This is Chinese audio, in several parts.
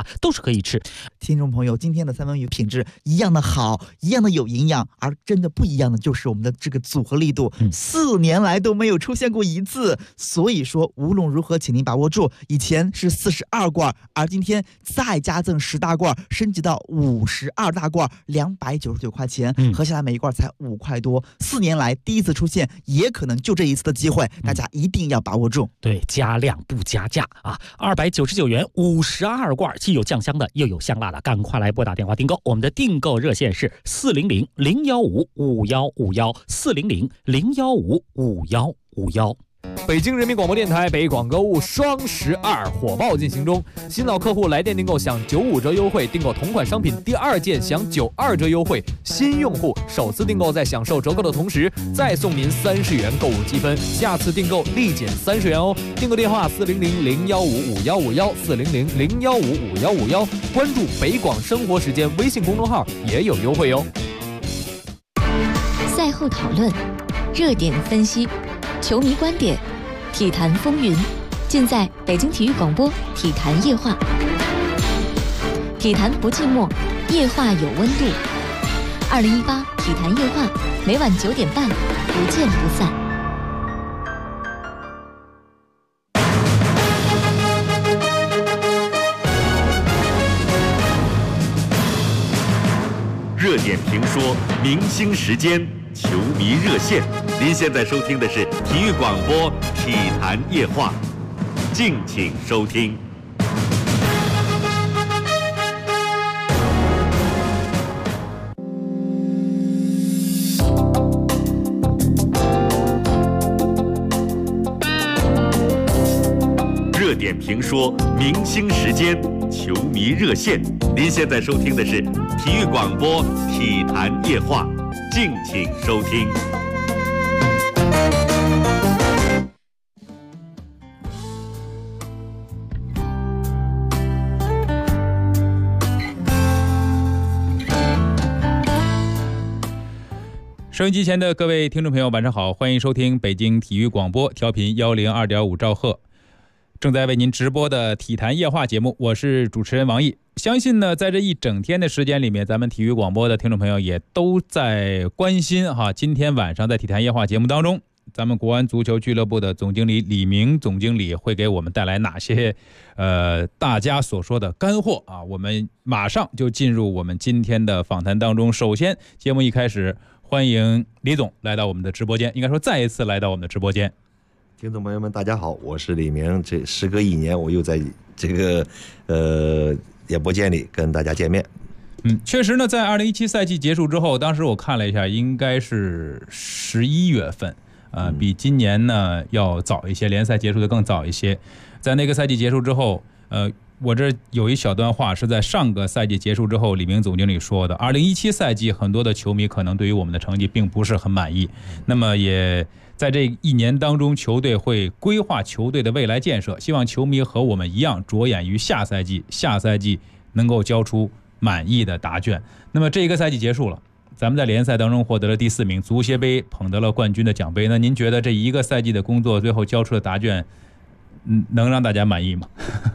都是可以吃。 听众朋友，今天的三文鱼品质一样的好，一样的有营养，而真的不一样的就是我们的这个组合力度，4年来都没有出现过一次。所以说无论如何请您把握住，以前是42罐，而今天再加赠10大罐，升级到52大罐，299块钱，合下来每一罐才5块多。4年来第一次出现，也可能就这一次的机会，大家一定要把握住。 对，加量不加价啊！299元52罐，既有酱香的，又有香辣的，赶快来拨打电话订购。我们的订购热线是400-015-5151，400-015-5151。 北京人民广播电台北广购物双12火爆进行中，新老客户来电订购享95折优惠，订购同款商品第2件享92折优惠，新用户首次订购在享受折扣的同时再送您30元购物积分，下次订购立减30元哦。订购电话400-015-5151，400-015-5151，关注北广生活时间微信公众号也有优惠哦。 赛后讨论，热点分析，球迷观点，体坛风云，尽在北京体育广播体坛夜话。体坛不寂寞，夜话有温度。2018体坛夜话，每晚9点半，不见不散。 热点评说，明星时间，球迷热线。您现在收听的是体育广播体坛夜话，敬请收听。热点评说，明星时间，球迷热线。您现在收听的是体育广播体坛夜话，敬请收听。 收音机前的各位听众朋友，晚上好，欢迎收听北京体育广播，调频102.5兆赫，正在为您直播的体坛夜话节目，我是主持人王毅。相信呢，在这一整天的时间里面，咱们体育广播的听众朋友也都在关心哈，今天晚上在体坛夜话节目当中，咱们国安足球俱乐部的总经理李明总经理会给我们带来哪些大家所说的干货啊？我们马上就进入我们今天的访谈当中。首先，节目一开始，欢迎李总来到我们的直播间，应该说再一次来到我们的直播间。 听众朋友们，大家好，我是李明。这时隔1年，我又在这个演播间里跟大家见面。 确实呢，在2017赛季结束之后，当时我看了一下，应该是11月份，比今年呢要早一些，联赛结束的更早一些。在那个赛季结束之后，我这有一小段话是在上个赛季结束之后，李明总经理说的。2017赛季，很多的球迷可能对于我们的成绩并不是很满意，那么也在这1年当中，球队会规划球队的未来建设，希望球迷和我们一样着眼于下赛季能够交出满意的答卷。那么这个赛季结束了，咱们在联赛当中获得了第4名，足协杯捧得了冠军的奖杯。那您觉得这一个赛季的工作最后交出的答卷能让大家满意吗？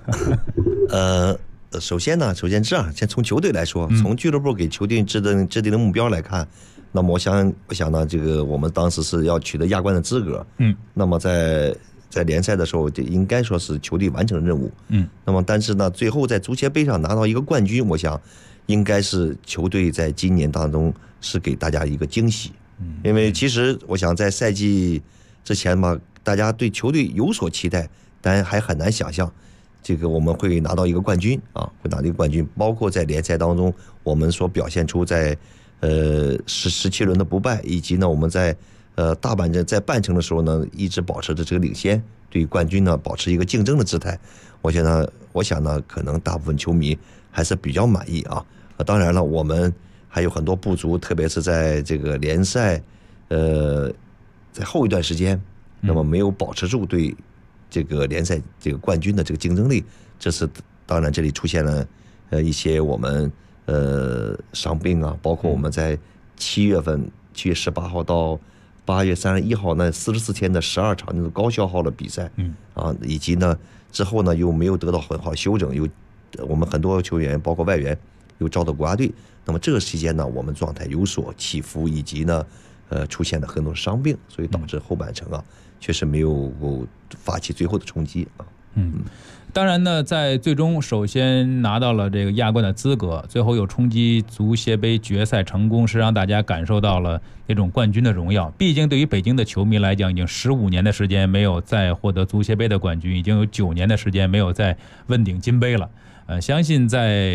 首先这样，先从球队来说，从俱乐部给球队制定的目标来看，那么我想呢，这个我们当时是要取得亚冠的资格，那么在联赛的时候，这应该说是球队完成任务，那么但是呢，最后在足协杯上拿到一个冠军，我想应该是球队在今年当中是给大家一个惊喜，因为其实我想在赛季之前嘛，大家对球队有所期待，但还很难想象这个我们会拿到一个冠军啊，会拿到一个冠军，包括在联赛当中我们所表现出在17轮的不败，以及呢我们在在半程的时候呢一直保持着这个领先，对冠军呢保持一个竞争的姿态。我想呢可能大部分球迷还是比较满意啊。当然了，我们还有很多不足，特别是在这个联赛在后一段时间，那么没有保持住对这个联赛这个冠军的这个竞争力，这是当然这里出现了一些我们伤病啊，包括我们在7月18号到8月31号那44天的12场高消耗的比赛，以及呢之后呢又没有得到很好休整，又我们很多球员包括外援又招到国家队，那么这个期间呢，我们状态有所起伏，以及呢出现了很多伤病，所以导致后半程啊确实没有发起最后的冲击啊。 当然呢，在最终首先拿到了这个亚冠的资格，最后又冲击足协杯决赛成功，是让大家感受到了那种冠军的荣耀。毕竟对于北京的球迷来讲，已经15年的时间没有再获得足协杯的冠军，已经有9年的时间没有再问鼎金杯了。相信在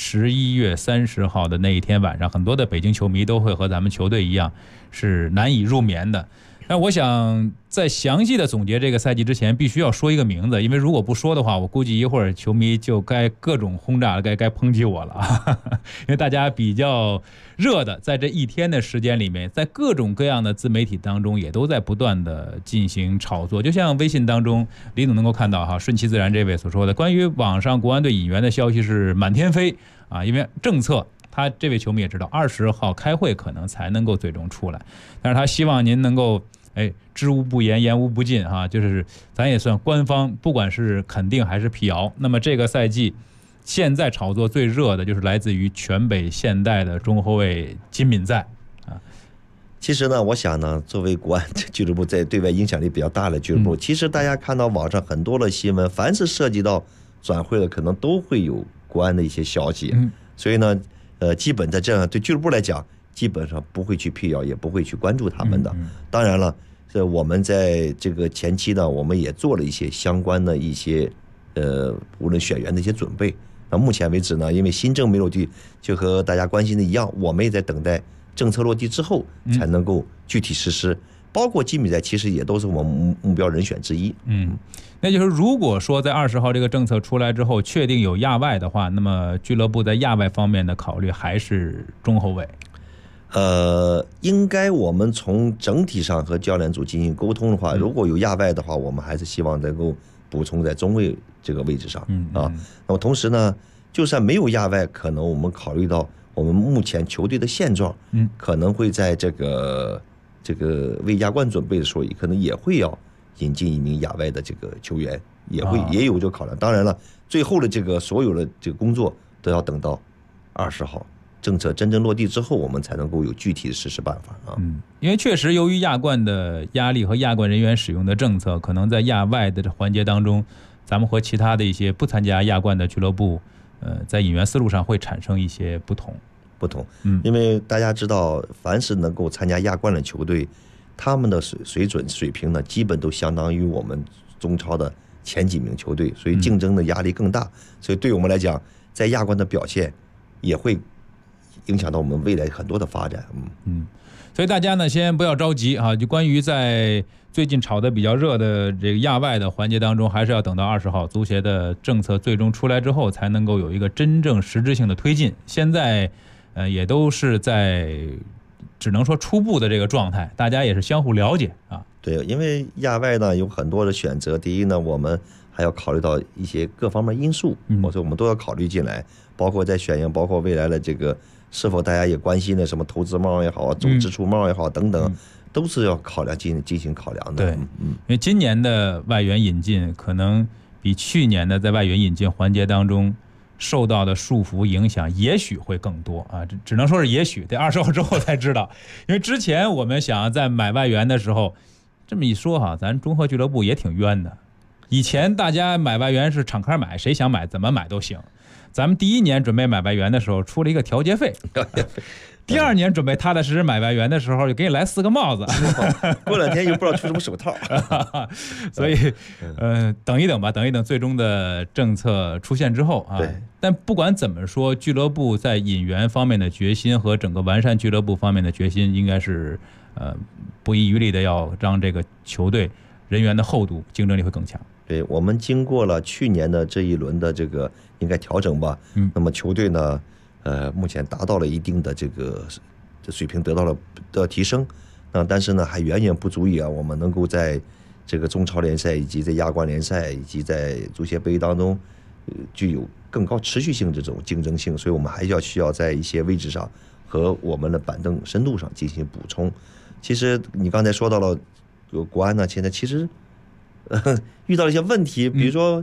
11月30号的那一天晚上，很多的北京球迷都会和咱们球队一样是难以入眠的。但我想在详细的总结这个赛季之前，必须要说一个名字，因为如果不说的话，我估计一会儿球迷就该各种轰炸了，该抨击我了啊！因为大家比较热的，在这一天的时间里面，在各种各样的自媒体当中，也都在不断的进行炒作。就像微信当中，李总能够看到哈，顺其自然这位所说的，关于网上国安队引援的消息是满天飞啊，因为政策。他这位球迷也知道，20号开会可能才能够最终出来，但是他希望您能够知无不言，言无不尽哈，就是咱也算官方，不管是肯定还是辟谣。那么这个赛季，现在炒作最热的就是来自于全北现代的中后卫金敏在啊。 其实呢，我想呢，作为国安俱乐部在对外影响力比较大的俱乐部，其实大家看到网上很多的新闻，凡是涉及到转会的，可能都会有国安的一些消息，所以呢。基本在这样对俱乐部来讲，基本上不会去辟谣，也不会去关注他们的。当然了，我们在这个前期呢，我们也做了一些相关的一些无论选员的一些准备。那目前为止呢，因为新政没落地，就和大家关心的一样，我们也在等待政策落地之后才能够具体实施。包括金敏在，其实也都是我们目标人选之一。 那就是如果说在20号这个政策出来之后，确定有亚外的话，那么俱乐部在亚外方面的考虑还是中后卫。 应该我们从整体上和教练组进行沟通的话，如果有亚外的话，我们还是希望能够补充在中卫这个位置上啊。那么同时呢，就算没有亚外，可能我们考虑到我们目前球队的现状，可能会在这个为亚冠准备的时候，可能也会要引进一名亚外的这个球员，也有这个考量。当然了，最后的这个所有的这个工作都要等到20号政策真正落地之后，我们才能够有具体的实施办法啊。 因为确实由于亚冠的压力和亚冠人员使用的政策，可能在亚外的环节当中，咱们和其他的一些不参加亚冠的俱乐部，在引援思路上会产生一些不同。 因为大家知道，凡是能够参加亚冠的球队，他们的水平呢，基本都相当于我们中超的前几名球队，所以竞争的压力更大。所以对我们来讲，在亚冠的表现也会影响到我们未来很多的发展。 所以大家呢，先不要着急啊。就关于在最近炒得比较热的这个亚外的环节当中，还是要等到20号足协的政策最终出来之后，才能够有一个真正实质性的推进。现在也都是在只能说初步的这个状态，大家也是相互了解啊。 对，因为亚外呢有很多的选择，第一呢，我们还要考虑到一些各方面因素，所以我们都要考虑进来，包括在选用，包括未来的这个是否大家也关心的什么投资帽也好，总支出帽也好等等，都是要考量进行考量的。 对，因为今年的外援引进可能比去年的在外援引进环节当中受到的束缚影响也许会更多啊，只能说是也许，得20号之后才知道。因为之前我们想在买外援的时候，这么一说哈，咱中赫俱乐部也挺冤的。以前大家买外援是敞开买，谁想买怎么买都行。咱们第1年准备买外援的时候出了一个调节费，第2年准备踏踏实实买外援的时候，就给你来4个帽子， 过2天又不知道出什么手套。 所以，等一等吧，等一等最终的政策出现之后啊。但不管怎么说，俱乐部在引援方面的决心和整个完善俱乐部方面的决心，应该是不遗余力的要让这个球队人员的厚度、竞争力会更强。 对，我们经过了去年的这一轮的这个应该调整吧，那么球队呢，目前达到了一定的这水平，得到了提升，但是呢还远远不足以啊，我们能够在这个中超联赛以及在亚冠联赛以及在足协杯当中，具有更高持续性这种竞争性，所以我们还需要在一些位置上和我们的板凳深度上进行补充。其实你刚才说到了国安呢，现在其实遇到了一些问题，比如说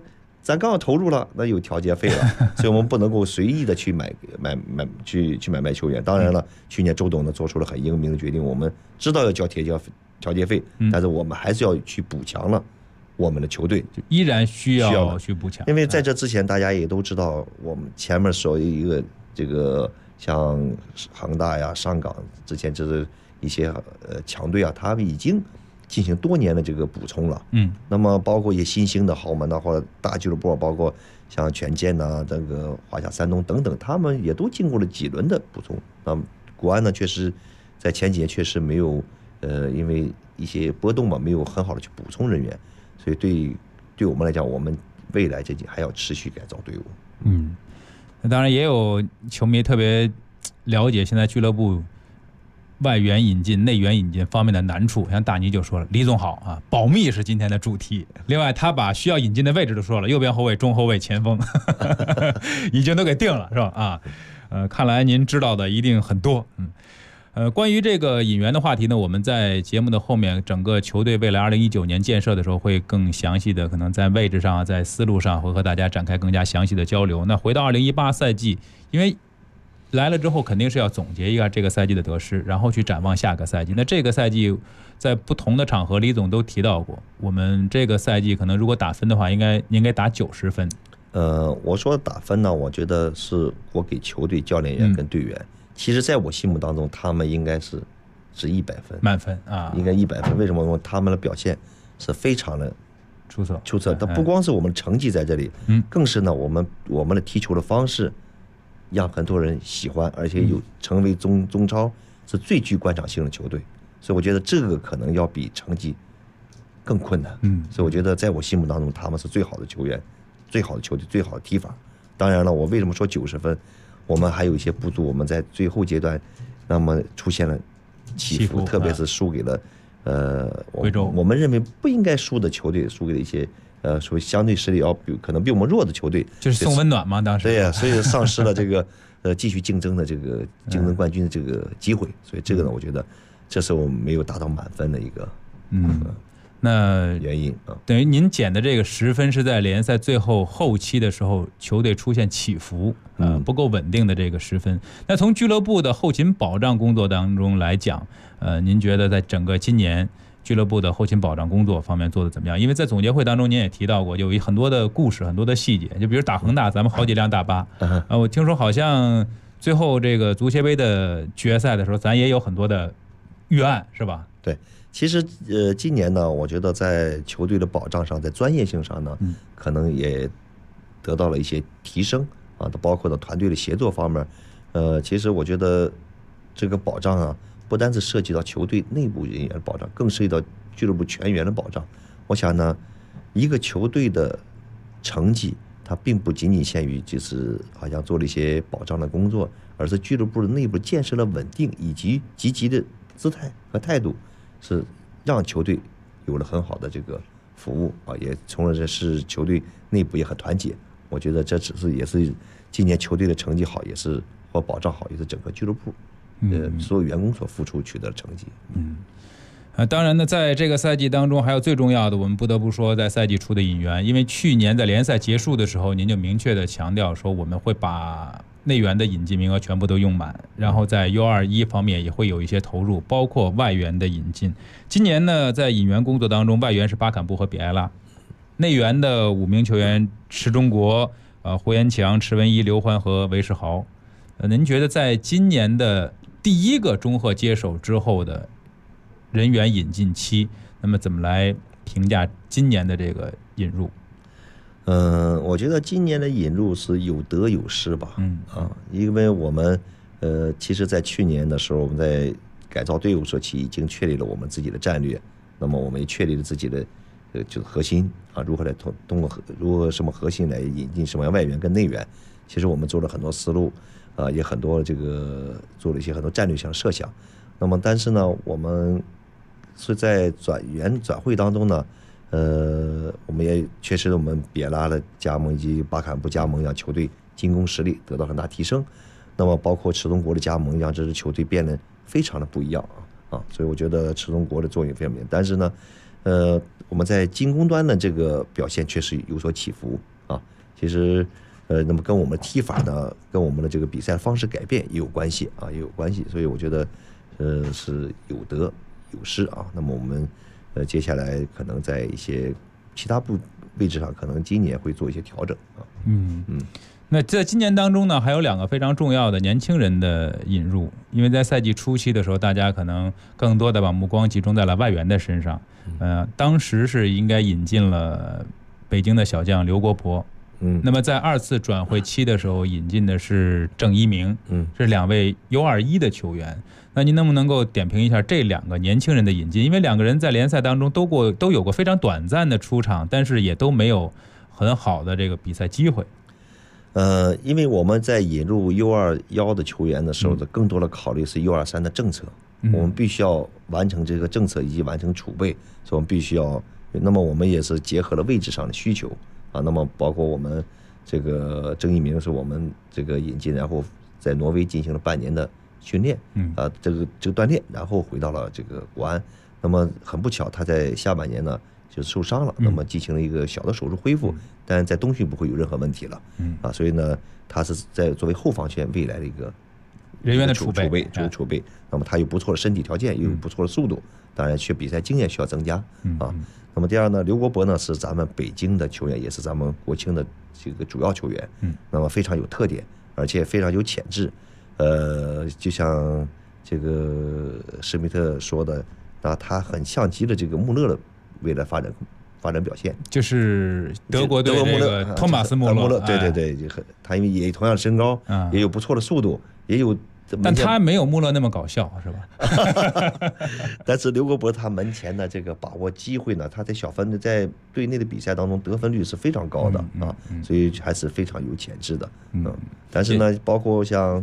咱刚好投入了，那有调节费了，所以我们不能够随意的去买卖球员。当然了，去年周董呢做出了很英明的决定，我们知道要交调节费，但是我们还是要去补强了我们的球队， 就依然需要去补强。 因为在这之前，大家也都知道，我们前面所有一个这个像恒大呀、上港之前就是一些强队啊，他们已经进行多年的这个补充了。那么包括一些新兴的豪门呐，或者大俱乐部，包括像权健呐、这个华夏山东等等，他们也都经过了几轮的补充。那么国安呢，确实在前几年确实没有因为一些波动嘛，没有很好的去补充人员，所以对我们来讲，我们未来这几还要持续改造队伍。 那当然也有球迷特别了解现在俱乐部外援引进、内援引进方面的难处，像大尼就说了，李总好啊，保密是今天的主题。另外，他把需要引进的位置都说了，右边后卫、中后卫、前锋，已经都给定了，是吧？看来您知道的一定很多。关于这个引援的话题呢，我们在节目的后面，整个球队未来2019年建设的时候，会更详细的，可能在位置上、在思路上，会和大家展开更加详细的交流。那回到2018赛季，因为来了之后肯定是要总结一下这个赛季的得失，然后去展望下个赛季。那这个赛季在不同的场合，李总都提到过，我们这个赛季可能如果打分的话，应该打90分。 我说打分呢，我觉得是我给球队、教练员跟队员，其实在我心目当中，他们应该是值100分， 满分啊， 应该100分。为什么？因为他们的表现是非常的出色。但不光是我们的成绩在这里，更是呢我们的踢球的方式让很多人喜欢，而且有成为中超是最具观赏性的球队。所以我觉得这个可能要比成绩更困难。所以我觉得在我心目当中，他们是最好的球员、最好的球队、最好的踢法。当然了，我为什么说90分？我们还有一些不足，我们在最后阶段，那么出现了起伏，特别是输给了贵州， 我们认为不应该输的球队，输给了一些所谓相对实力可能比我们弱的球队， 就是送温暖嘛，当时对呀，所以丧失了这个继续竞争的这个竞争冠军的这个机会，所以这个呢，我觉得这是我们没有达到满分的一个那原因啊。 等于您减的这个10分是在联赛最后期的时候，球队出现起伏，不够稳定的这个10分。那从俱乐部的后勤保障工作当中来讲，您觉得在整个今年俱乐部的后勤保障工作方面做的怎么样？因为在总结会当中您也提到过，有很多的故事，很多的细节，就比如打恒大，咱们好几辆大巴，我听说好像最后这个足协杯的决赛的时候，咱也有很多的预案，是吧？ 对。其实今年呢，我觉得在球队的保障上，在专业性上呢，可能也得到了一些提升啊，包括到团队的协作方面。其实我觉得这个保障啊，不单是涉及到球队内部人员的保障，更涉及到俱乐部全员的保障。我想呢，一个球队的成绩，它并不仅仅限于就是好像做了一些保障的工作，而是俱乐部的内部建设了稳定以及积极的姿态和态度。是让球队有了很好的这个服务啊，也从而这是球队内部也很团结。我觉得这也是今年球队的成绩好，也是或保障好，也是整个俱乐部所有员工所付出取得的成绩。 当然呢，在这个赛季当中，还有最重要的，我们不得不说，在赛季初的引援，因为去年在联赛结束的时候，您就明确的强调说，我们会把内援的引进名额全部都用满，然后在 U21 方面也会有一些投入，包括外援的引进。今年呢，在引援工作当中，外援是巴坎布和比埃拉，内援的5名球员池忠国、胡延强、池文一、刘欢和韦世豪。您觉得在今年的第一个中赫接手之后的人员引进期，那么怎么来评价今年的这个引入？ 我觉得今年的引入是有得有失吧。因为我们其实在去年的时候，我们在改造队伍时期已经确立了我们自己的战略，那么我们也确立了自己的就是核心啊，如何来通过如何什么核心来引进什么样外援跟内援。其实我们做了很多思路也很多这个做了一些很多战略上的设想。那么但是呢，我们是在转会当中呢。我们也确实我们比埃拉的加盟以及巴坎布加盟，让球队进攻实力得到很大提升。那么包括池忠国的加盟，让这支球队变得非常的不一样所以我觉得池忠国的作用非常明显。但是呢，我们在进攻端的这个表现确实有所起伏啊。其实那么跟我们踢法呢，跟我们的这个比赛方式改变也有关系啊，也有关系。所以我觉得是有得有失啊。那么我们接下来可能在一些其他位置上，可能今年会做一些调整啊。 那在今年当中呢，还有2个非常重要的年轻人的引入，因为在赛季初期的时候，大家可能更多的把目光集中在了外援的身上。当时是应该引进了北京的小将刘国博。那么在2次转会期的时候，引进的是郑一鸣。这2位 U21 的球员。那您能不能够点评一下这2个年轻人的引进？因为2个人在联赛当中都有过非常短暂的出场，但是也都没有很好的这个比赛机会。 因为我们在引入 U21 的球员的时候，更多的考虑是 U23 的政策，我们必须要完成这个政策以及完成储备，所以我们必须要。那么我们也是结合了位置上的需求啊。那么包括我们这个郑一鸣是我们这个引进，然后在挪威进行了半年的训练，这个锻炼，然后回到了这个国安。那么很不巧，他在下半年呢就受伤了，那么进行了一个小的手术恢复，但是在冬训不会有任何问题了，所以呢，他是在作为后防线未来的一个人员的储备。那么他有不错的身体条件，又有不错的速度，当然比赛经验需要增加啊。那么第二呢，刘国博呢是咱们北京的球员，也是咱们国青的这个主要球员，那么非常有特点，而且非常有潜质。就像这个施密特说的，他很像极了这个穆勒的未来发展表现， 就是德国队那个托马斯穆勒， 对，他因为也同样的身高，也有不错的速度，也有， 但他没有穆勒那么搞笑，是吧？ 但是刘国博他门前的这个把握机会呢，他在小分在队内的比赛当中得分率是非常高的所以还是非常有潜质的。但是呢，包括像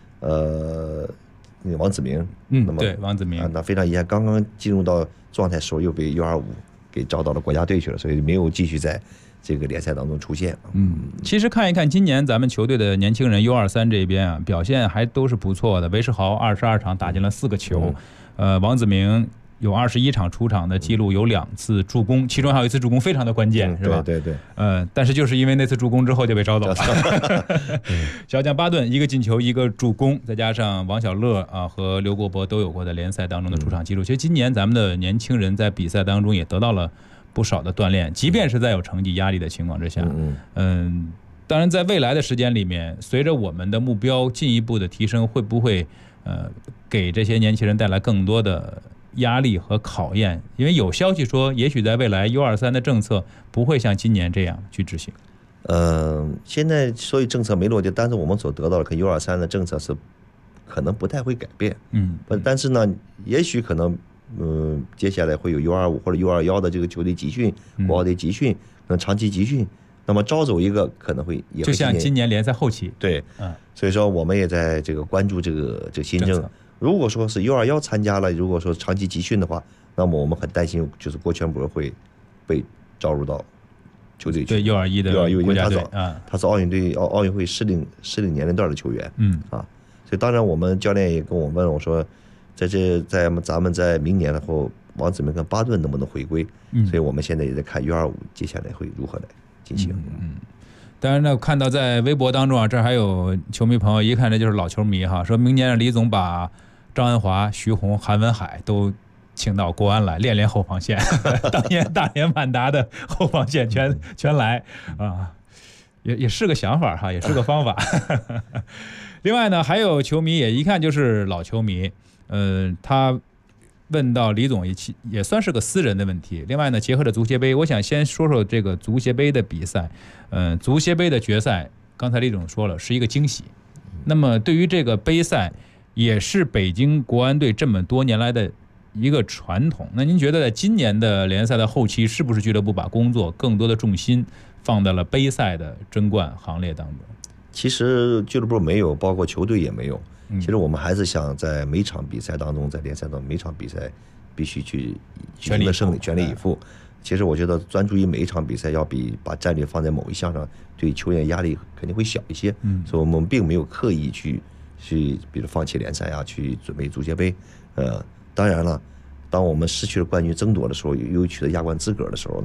那个王子明，那么对王子明那非常遗憾，刚刚进入到状态时候又被U25给招到了国家队去了，所以没有继续在这个联赛当中出现。 其实看一看今年咱们球队的年轻人 U23 这边啊，表现还都是不错的。韦世豪22场打进了4个球，王子明有21场出场的记录，有2次助攻，其中还有1次助攻非常的关键，是吧？ 对。 但是就是因为那次助攻之后就被招走了。小将巴顿1个进球1个助攻，再加上王小乐和刘国博都有过在联赛当中的出场记录。其实今年咱们的年轻人在比赛当中也得到了不少的锻炼，即便是在有成绩压力的情况之下。当然在未来的时间里面，随着我们的目标进一步的提升，会不会给这些年轻人带来更多的压力和考验？因为有消息说，也许在未来 U23 的政策不会像今年这样去执行。 现在所以政策没落地，但是我们所得到的跟 U23 的政策是可能不太会改变。但是呢，也许可能接下来会有 U25 或者 U21的这个球队集训，国奥队集训，长期集训，那么招走一个可能会也会就像今年联赛后期。 对，所以说我们也在这个关注这个新政。如果说是 U21参加了，如果说长期集训的话，那么我们很担心，就是郭全博会被招入到球队去。 对 U21 的国家队他是奥运会适龄年龄段的球员。所以当然我们教练也跟我问我说，在咱们在明年的后，王子明跟巴顿能不能回归？所以我们现在也在看 U25接下来会如何来进行。 当然呢，看到在微博当中这儿还有球迷朋友一看这就是老球迷说明年李总把张恩华、徐宏、韩文海都请到国安来练练后防线，当年大连万达的后防线全来也是个想法也是个方法。另外呢，还有球迷也一看就是老球迷，他问到李总也算是个私人的问题。另外呢，结合着足协杯，我想先说说这个足协杯的比赛。足协杯的决赛，刚才李总说了是一个惊喜。那么对于这个杯赛，也是北京国安队这么多年来的一个传统。那您觉得在今年的联赛的后期，是不是俱乐部把工作更多的重心放在了杯赛的争冠行列当中？ 其实俱乐部没有，包括球队也没有。其实我们还是想在每场比赛当中，在联赛当中每场比赛必须去全力胜利，全力以赴。其实我觉得专注于每一场比赛，要比把战略放在某一项上，对球员压力肯定会小一些。所以我们并没有刻意去比如放弃联赛去准备足协杯。当然了，当我们失去了冠军争夺的时候，又取得亚冠资格的时候呢，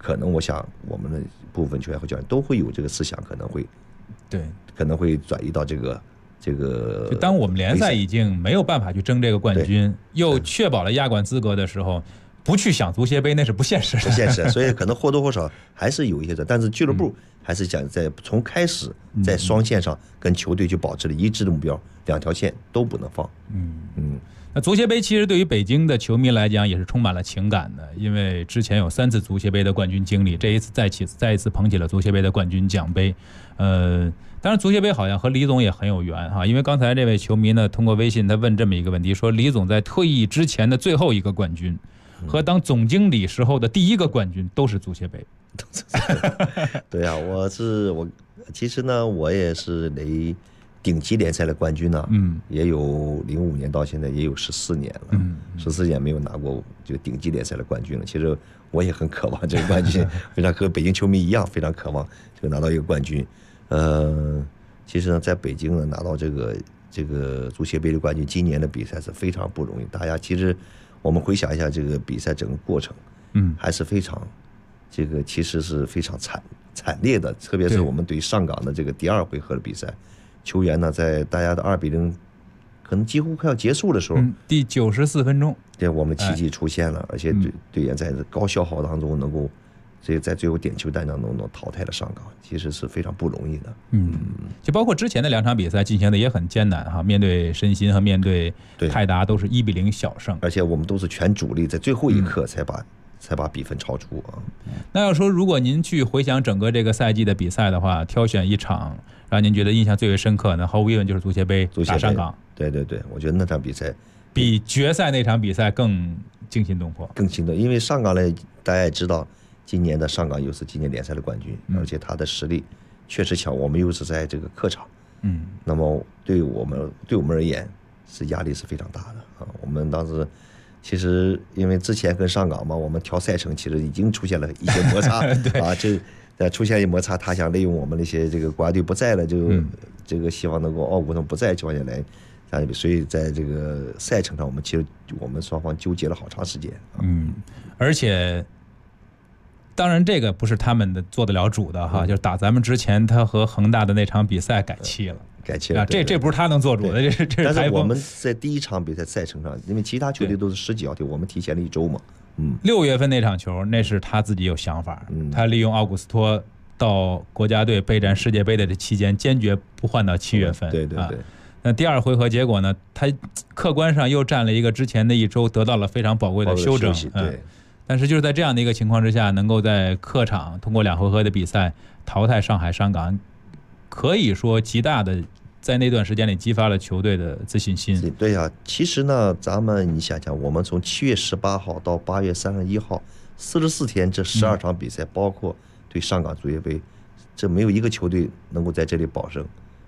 可能我想我们的部分球员和教练都会有这个思想，可能会转移到这个。 就当我们联赛已经没有办法去争这个冠军，又确保了亚冠资格的时候，不去想足协杯那是不现实的。 不现实，所以可能或多或少还是有一些的，但是俱乐部还是想从开始在双线上跟球队去保持了一致的目标，两条线都不能放。 那足协杯其实对于北京的球迷来讲也是充满了情感的，因为之前有3次足协杯的冠军经历，这一次再一次捧起了足协杯的冠军奖杯。当然足协杯好像和李总也很有缘哈，因为刚才这位球迷呢通过微信他问这么一个问题，说李总在退役之前的最后一个冠军和当总经理时候的第1个冠军都是足协杯。 对啊，其实呢我也是离顶级联赛的冠军呢，也有05年到现在也有14年了，14年没有拿过这个顶级联赛的冠军了。其实我也很渴望这个冠军，非常和北京球迷一样，非常渴望这个拿到一个冠军。其实呢，在北京呢拿到这个足协杯的冠军，今年的比赛是非常不容易。大家其实我们回想一下这个比赛整个过程，还是非常其实是非常惨烈的，特别是我们对上港的这个第2回合的比赛。球员呢，在大家的2-0，可能几乎快要结束的时候， 第94分钟， 对，我们奇迹出现了，而且队员在高消耗当中能够，在最后点球战当中能淘汰了上港，其实是非常不容易的。 就包括之前的2场比赛进行的也很艰难哈，面对申鑫和面对泰达都是1-0小胜， 而且我们都是全主力，在最后一刻才把比分超出啊。 那要说如果您去回想整个这个赛季的比赛的话，挑选一场让您觉得印象最为深刻的，毫无疑问就是足协杯打上港。 对，我觉得那场比赛比决赛那场比赛更惊心动魄， 因为上港呢，大家也知道，今年的上港又是今年联赛的冠军，而且他的实力确实强，我们又是在这个客场，那么对我们而言是压力是非常大的啊。我们当时其实因为之前跟上港嘛，我们调赛程其实已经出现了一些摩擦啊，出现一摩擦，他想利用我们那些这个国家队不在了，就这个希望能够奥古腾不在的情况下来。所以在这个赛程上，我们双方纠结了好长时间。 而且，当然这个不是他们做得了主的哈，就是打咱们之前，他和恒大的那场比赛改期了。这不是他能做主的，这是台风。 但是我们在第1场比赛赛程上，因为其他球队都是10几号队，我们提前了1周嘛。 6月份那场球，那是他自己有想法，他利用奥古斯托到国家队备战世界杯的这期间，坚决不换到7月份。 对。 那第2回合结果呢？他客观上又占了一个之前的1周，得到了非常宝贵的休整。 对。 但是就是在这样的一个情况之下，能够在客场通过2回合的比赛淘汰上海上港，可以说极大的在那段时间里激发了球队的自信心。 对呀，其实呢，你想想，我们从7月18号到8月31号，44天这12场比赛，包括对上港足协杯，这没有一个球队能够在这里保证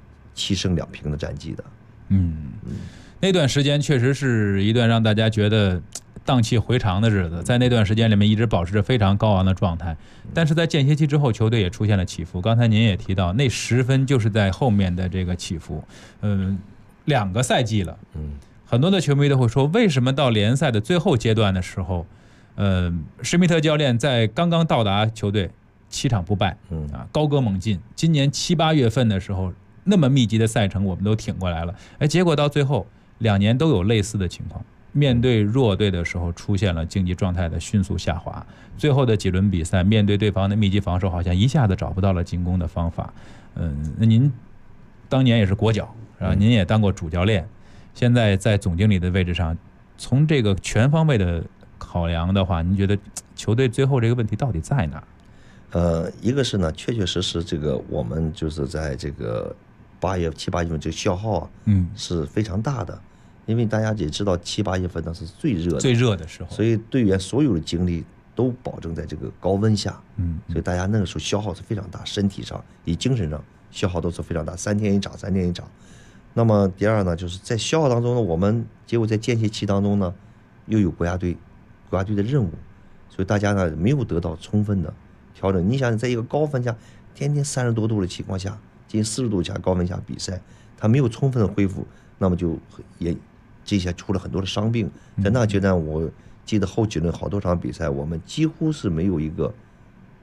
7胜2平的战绩的。 那段时间确实是一段让大家觉得荡气回肠的日子，在那段时间里面一直保持着非常高昂的状态。但是在间歇期之后，球队也出现了起伏。刚才您也提到，那10分就是在后面的这个起伏。2个赛季了，很多的球迷都会说，为什么到联赛的最后阶段的时候，施密特教练在刚刚到达球队7场不败，高歌猛进。今年7、8月份的时候，那么密集的赛程我们都挺过来了，结果到最后2年都有类似的情况，面对弱队的时候出现了竞技状态的迅速下滑，最后的几轮比赛面对对方的密集防守，好像一下子找不到了进攻的方法。那您当年也是国脚，您也当过主教练，现在在总经理的位置上，从这个全方位的考量的话，您觉得球队最后这个问题到底在哪？ 一个是呢，确确实实这个我们就是在这个7、8月份这个消耗啊，是非常大的，因为大家也知道7、8月份那是最热的时候， 所以队员所有的精力都保证在这个高温下，所以大家那个时候消耗是非常大，身体上以精神上消耗都是非常大，3天一场。那么第二呢，就是在消耗当中呢，我们结果在间歇期当中呢，又有国家队的任务，所以大家呢没有得到充分的调整。你想在一个高温下，天天30多度的情况下，近40度下高温下比赛，他没有充分的恢复，那么就也这下出了很多的伤病。在那阶段，我记得后几轮好多场比赛，我们几乎是没有一个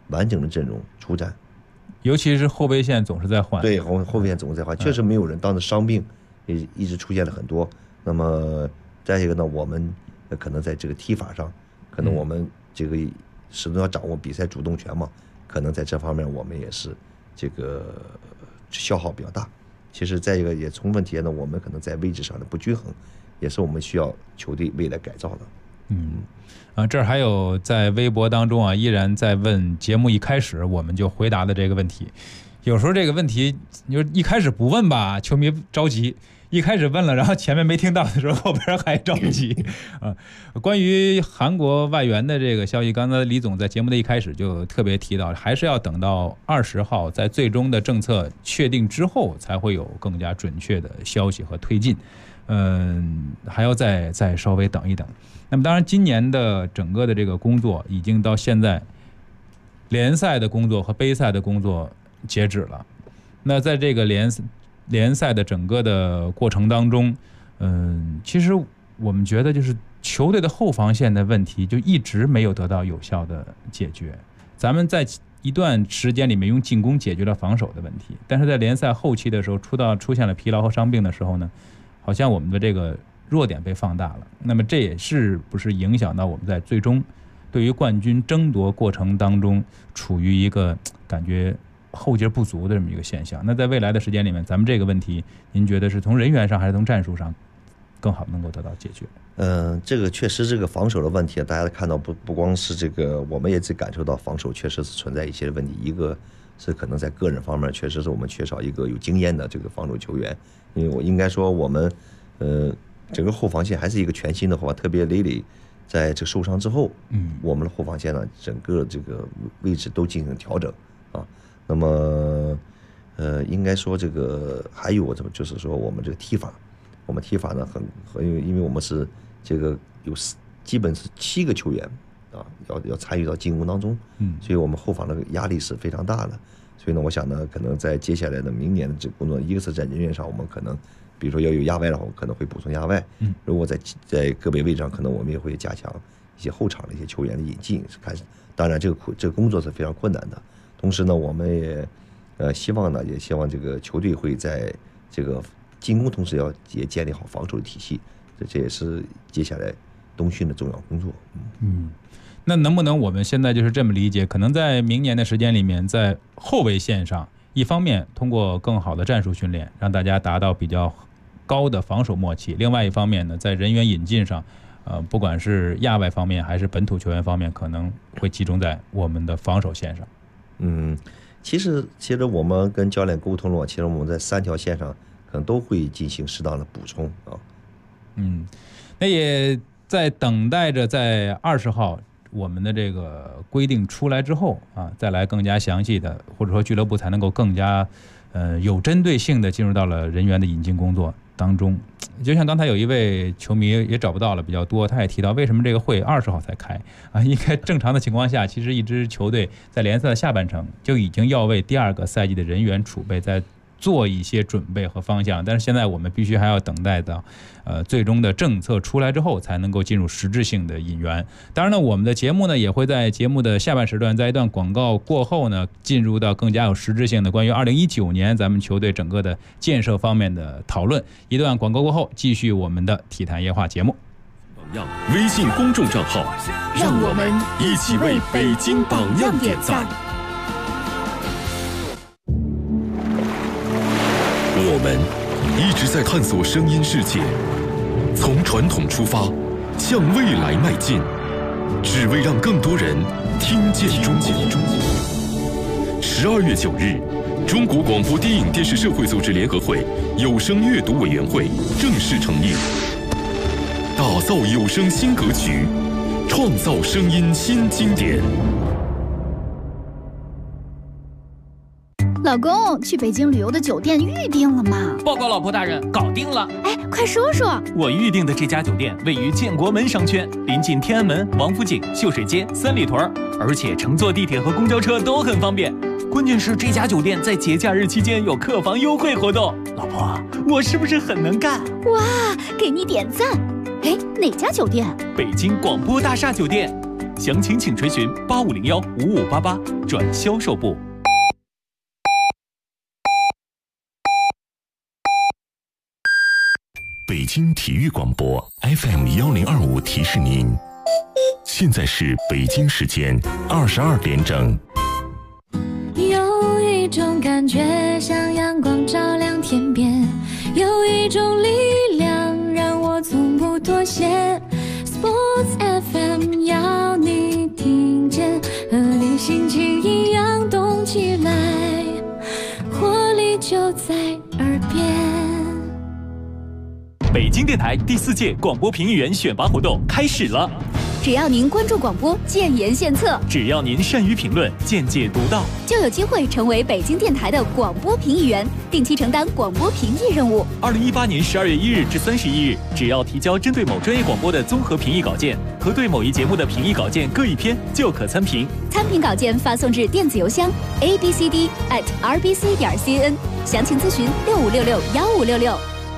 完整的阵容出战。 尤其是后备线总是在换， 对，后备线总是在换，确实没有人，当时伤病也一直出现了很多。那么再一个呢，我们可能在这个踢法上，可能我们这个始终要掌握比赛主动权嘛，可能在这方面我们也是这个消耗比较大。其实再一个也充分体现了我们可能在位置上的不均衡，也是我们需要球队未来改造的。 这儿还有在微博当中啊，依然在问节目一开始我们就回答的这个问题。有时候这个问题你就一开始不问吧，球迷着急；一开始问了，然后前面没听到的时候，后边还着急啊。关于韩国外援的这个消息，刚才李总在节目的一开始就特别提到，还是要等到20号在最终的政策确定之后，才会有更加准确的消息和推进。还要再稍微等一等。那么当然今年的整个的这个工作已经到现在联赛的工作和杯赛的工作截止了。那在这个联赛的整个的过程当中，其实我们觉得就是球队的后防线的问题就一直没有得到有效的解决。咱们在一段时间里面用进攻解决了防守的问题，但是在联赛后期的时候出现了疲劳和伤病的时候呢，好像我们的这个弱点被放大了。那么这也是不是影响到我们在最终对于冠军争夺过程当中处于一个感觉后劲不足的这么一个现象。那在未来的时间里面，咱们这个问题您觉得是从人员上还是从战术上更好能够得到解决？ 这个确实这个防守的问题，大家看到不光是这个，我们也只感受到防守确实是存在一些问题。一个是可能在个人方面，确实是我们缺少一个有经验的这个防守球员。因为我应该说我们整个后防线还是一个全新的话，特别雷雷在这个受伤之后，我们的后防线呢整个这个位置都进行调整啊。那么应该说这个还有怎么就是说我们这个踢法，我们踢法呢因为我们是这个有基本是7个球员啊，要参与到进攻当中，所以我们后防的压力是非常大的。所以呢，我想呢，可能在接下来的明年的这个工作，一个是在人员上，我们可能比如说要有亚外的话，可能会补充亚外。如果在个别位置上，可能我们也会加强一些后场的一些球员的引进。当然这个工作是非常困难的。同时呢，我们也希望这个球队会在这个进攻同时也建立好防守的体系。这也是接下来冬训的重要工作。 那能不能我们现在就是这么理解，可能在明年的时间里面，在后卫线上，一方面通过更好的战术训练让大家达到比较高的防守默契，另外一方面呢，在人员引进上不管是亚外方面还是本土球员方面，可能会集中在我们的防守线上。 其实我们跟教练沟通了，其实我们在3条线上可能都会进行适当的补充啊。 那也在等待着在20号我们的这个规定出来之后啊，再来更加详细的，或者说俱乐部才能够更加有针对性的进入到了人员的引进工作当中。就像刚才有一位球迷也找不到了比较多，他也提到为什么这个会20号才开啊？应该正常的情况下，其实一支球队在联赛的下半程就已经要为第2个赛季的人员储备在做一些准备和方向，但是现在我们必须还要等待到最终的政策出来之后，才能够进入实质性的引援。当然呢，我们的节目呢也会在节目的下半时段，在一段广告过后呢，进入到更加有实质性的关于2019年咱们球队整个的建设方面的讨论。一段广告过后，继续我们的体坛夜话节目。 微信公众账号，让我们一起为北京榜样点赞。我们一直在探索声音世界，从传统出发，向未来迈进，只为让更多人听见中国。12月9日，中国广播电影电视社会组织联合会有声阅读委员会正式成立，打造有声新格局，创造声音新经典。 老公，去北京旅游的酒店预定了吗？ 报告老婆大人，搞定了。 哎，快说说。 我预定的这家酒店位于建国门商圈，临近天安门、王府井、秀水街、三里屯，而且乘坐地铁和公交车都很方便。关键是这家酒店在节假日期间有客房优惠活动。老婆，我是不是很能干？ 哇，给你点赞。哎，哪家酒店？ 北京广播大厦酒店。 详情请垂询8501-5588转销售部。 北京体育广播 FM1025提示您，现在是北京时间22点整。 有一种感觉像阳光照亮天边，有一种力量让我从不妥协。Sports FM 要你听见，和你心情一样动起来，活力就在耳边。 北京电台第4届广播评议员选拔活动开始了。 只要您关注广播，建言献策； 只要您善于评论，见解独到， 就有机会成为北京电台的广播评议员，定期承担广播评议任务。 2018年12月1日至31日，只要提交针对某专业广播的综合评议稿件和对某一节目的评议稿件各一篇，就可参评。 参评稿件发送至电子邮箱 abcd@rbc.cn， 详情咨询65661566。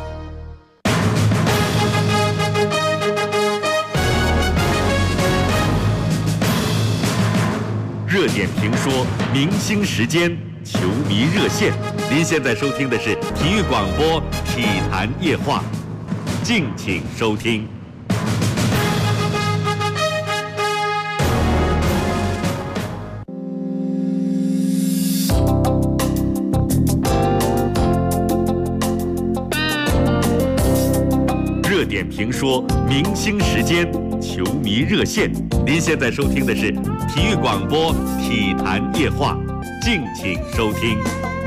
热点评说，明星时间，球迷热线。您现在收听的是体育广播体坛夜话，敬请收听。热点评说，明星时间，球迷热线。您现在收听的是体育广播体坛夜话，敬请收听。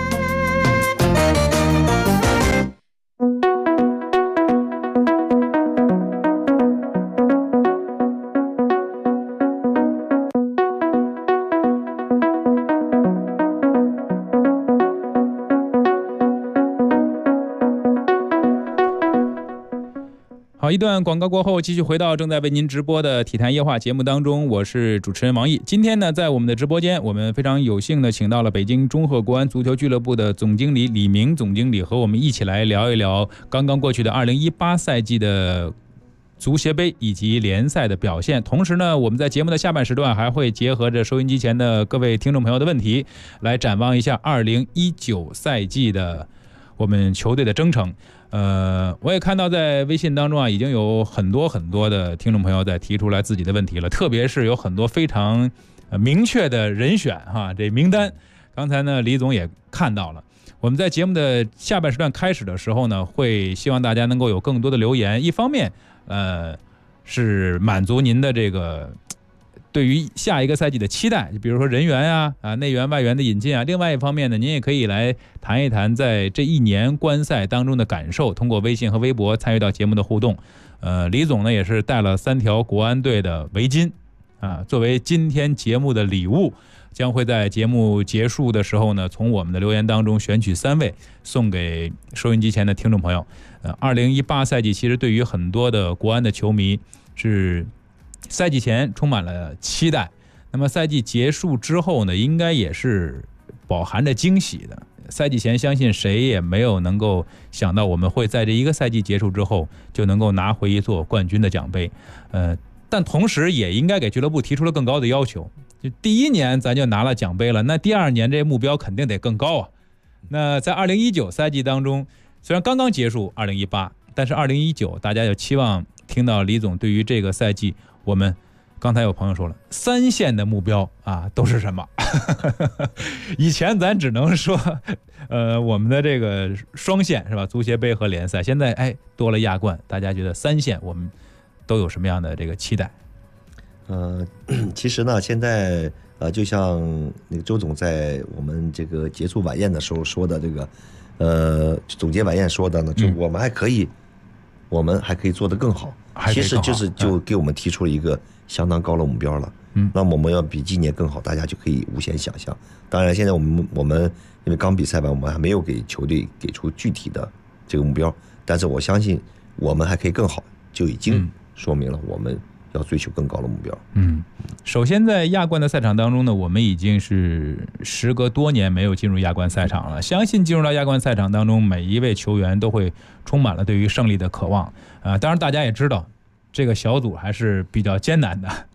好，一段广告过后，继续回到正在为您直播的体坛夜话节目当中，我是主持人王毅。今天呢，在我们的直播间，我们非常有幸的请到了北京中赫国安足球俱乐部的总经理李明总经理，和我们一起来聊一聊刚刚过去的2018赛季的足协杯以及联赛的表现。同时呢，我们在节目的下半时段还会结合着收音机前的各位听众朋友的问题，来展望一下2019赛季的我们球队的征程。我也看到在微信当中啊，已经有很多的听众朋友在提出来自己的问题了，特别是有很多非常明确的人选哈，这名单刚才呢李总也看到了。我们在节目的下半时段开始的时候呢，会希望大家能够有更多的留言，一方面是满足您的这个对于下一个赛季的期待，比如说人员内援外援的引进啊。另外一方面呢，您也可以来谈一谈在这一年观赛当中的感受，通过微信和微博参与到节目的互动。李总呢也是带了3条国安队的围巾啊，作为今天节目的礼物，将会在节目结束的时候呢，从我们的留言当中选取3位送给收音机前的听众朋友。2018赛季其实对于很多的国安的球迷是赛季前充满了期待，那么赛季结束之后呢，应该也是饱含着惊喜的。赛季前相信谁也没有能够想到我们会在这一个赛季结束之后就能够拿回一座冠军的奖杯。但同时也应该给俱乐部提出了更高的要求，就第1年咱就拿了奖杯了，那第2年这目标肯定得更高啊。那在2019赛季当中，虽然刚刚结束2018，但是2019大家就期望听到李总对于这个赛季，我们刚才有朋友说了3线的目标啊都是什么？以前咱只能说我们的这个双线是吧，足协杯和联赛，现在多了亚冠，大家觉得3线我们都有什么样的这个期待？ 其实呢，现在就像那个周总在我们这个结束晚宴的时候说的这个总结晚宴说的呢，就我们还可以做得更好。其实就给我们提出了一个相当高的目标了。那么我们要比今年更好，大家就可以无限想象。当然，现在我们因为刚比赛吧，我们还没有给球队给出具体的这个目标，但是我相信我们还可以更好，就已经说明了我们要追求更高的目标。 首先在亚冠的赛场当中呢，我们已经是时隔多年没有进入亚冠赛场了。相信进入到亚冠赛场当中，每一位球员都会充满了对于胜利的渴望。当然大家也知道，这个小组还是比较艰难的。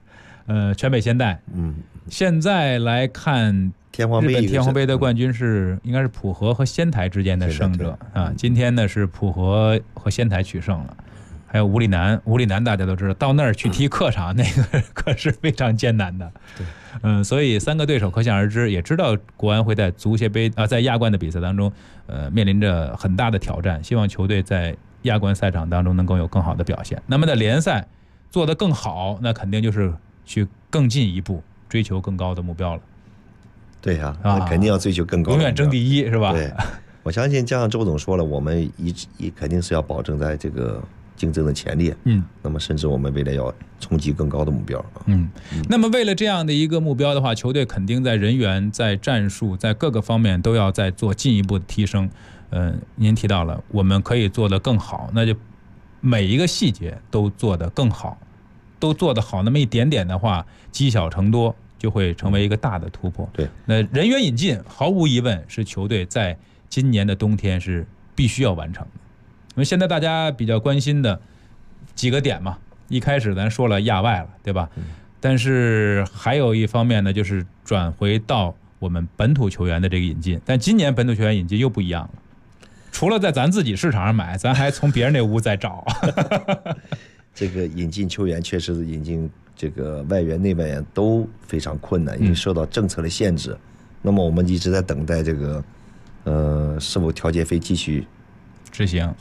全北现代。现在来看， 天皇杯日本天皇杯的冠军是应该是浦和和仙台之间的胜者啊。今天呢是浦和和仙台取胜了。还有无里南大家都知道，到那儿去踢客场，那个可是非常艰难的。对，所以3个对手可想而知，也知道国安会在足协杯在亚冠的比赛当中，面临着很大的挑战。希望球队在亚冠赛场当中能够有更好的表现。那么在联赛做得更好，那肯定就是去更进一步，追求更高的目标了。 对呀，肯定要追求更高的目标， 永远争第一，是吧？ 对，我相信，像周总说了，我们肯定是要保证在这个竞争的前列，那么甚至我们未来要冲击更高的目标。 那么为了这样的一个目标的话，球队肯定在人员、在战术、在各个方面都要再做进一步的提升。您提到了我们可以做得更好，那就每一个细节都做得更好，都做得好那么一点点的话，积小成多，就会成为一个大的突破。 对， 那人员引进毫无疑问是球队在今年的冬天是必须要完成的。因为现在大家比较关心的几个点嘛，一开始咱说了亚外了，对吧？但是还有一方面呢，就是转回到我们本土球员的这个引进。但今年本土球员引进又不一样了，除了在咱自己市场上买，咱还从别人那屋再找。 这个引进球员确实是引进这个外援、内外援都非常困难，因为受到政策的限制。那么我们一直在等待这个是否调节费继续执行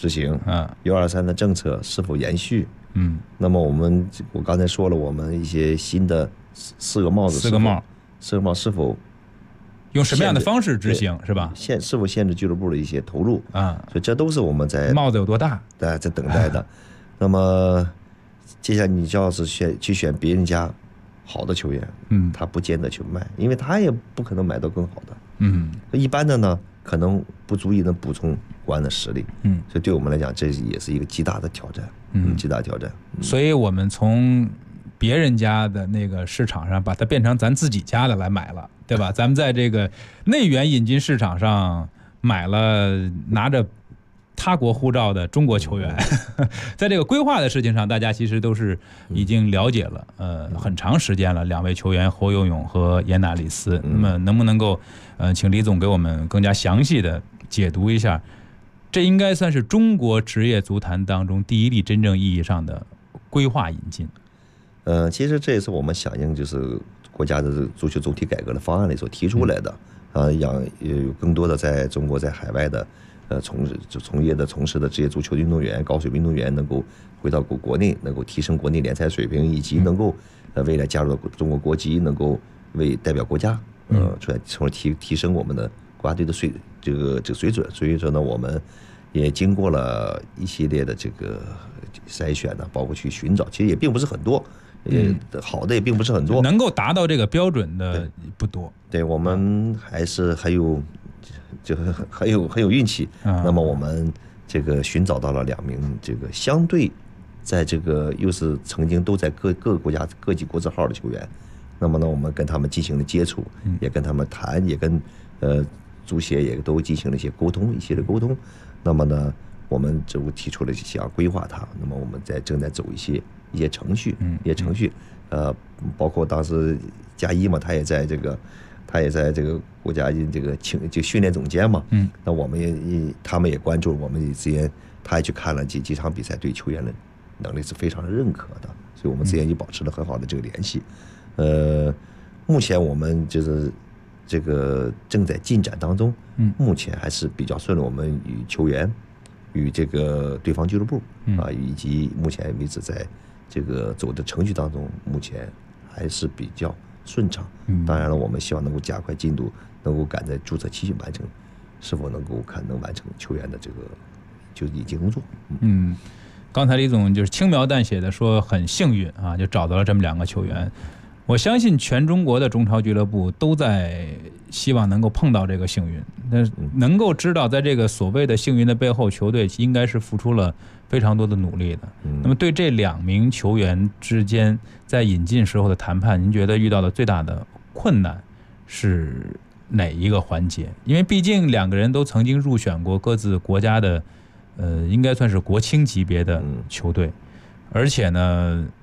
123的政策是否延续？那么我刚才说了，我们一些新的4个帽子，4个帽是否用什么样的方式执行，是吧？ 是否限制俱乐部的一些投入所以这都是我们在帽子有多大， 在等待的。那么接下来你就要是去选别人家好的球员，他不见得去卖，因为他也不可能买到更好的。一般的呢，可能不足以能补充国安的实力。所以对我们来讲，这也是一个极大的挑战。极大挑战。 所以我们从别人家的那个市场上把它变成咱自己家的来买了，对吧？咱们在这个内援引进市场上买了拿着他国护照的中国球员。在这个规划的事情上，大家其实都是已经了解了很长时间了。2位球员侯永永和严纳里斯，那么能不能够请李总给我们更加详细的解读一下？这应该算是中国职业足坛当中第一例真正意义上的规划引进。 其实这也是我们响应就是国家的足球总体改革的方案里所提出来的。让有更多的在中国在海外的从事的职业足球运动员、高水平运动员能够回到国内，能够提升国内联赛水平，以及能够未来加入到中国国籍，能够为代表国家从而提升我们的国家队的水准。所以说呢，我们也经过了一系列的这个筛选呢，包括去寻找，其实也并不是很多，好的也并不是很多， 能够达到这个标准的不多。 对，我们还是很有运气。那么我们这个寻找到了2名这个相对在这个又是曾经都在各个国家各级国字号的球员。那么呢，我们跟他们进行了接触，也跟他们谈，也跟足协也都进行了一些沟通。那么呢，我们就提出了想规划它。那么我们正在走一些程序，包括当时加一嘛，他也在这个国家这个就训练总监嘛。那他们也关注我们之间，他也去看了几场比赛，对球员的能力是非常认可的，所以我们之间也保持了很好的这个联系。目前我们就是这个正在进展当中，目前还是比较顺利。我们与球员、与这个对方俱乐部以及目前为止在这个走的程序当中，目前还是比较顺畅。当然了，我们希望能够加快进度，能够赶在注册期完成，是否能完成球员的这个就引进工作。 刚才李总就是轻描淡写的说很幸运啊，就找到了这么2个球员。我相信全中国的中超俱乐部都在希望能够碰到这个幸运，但是能够知道在这个所谓的幸运的背后，球队应该是付出了非常多的努力的。那么对这2名球员之间在引进时候的谈判，您觉得遇到的最大的困难是哪一个环节？因为毕竟2个人都曾经入选过各自国家的应该算是国青级别的球队，而且呢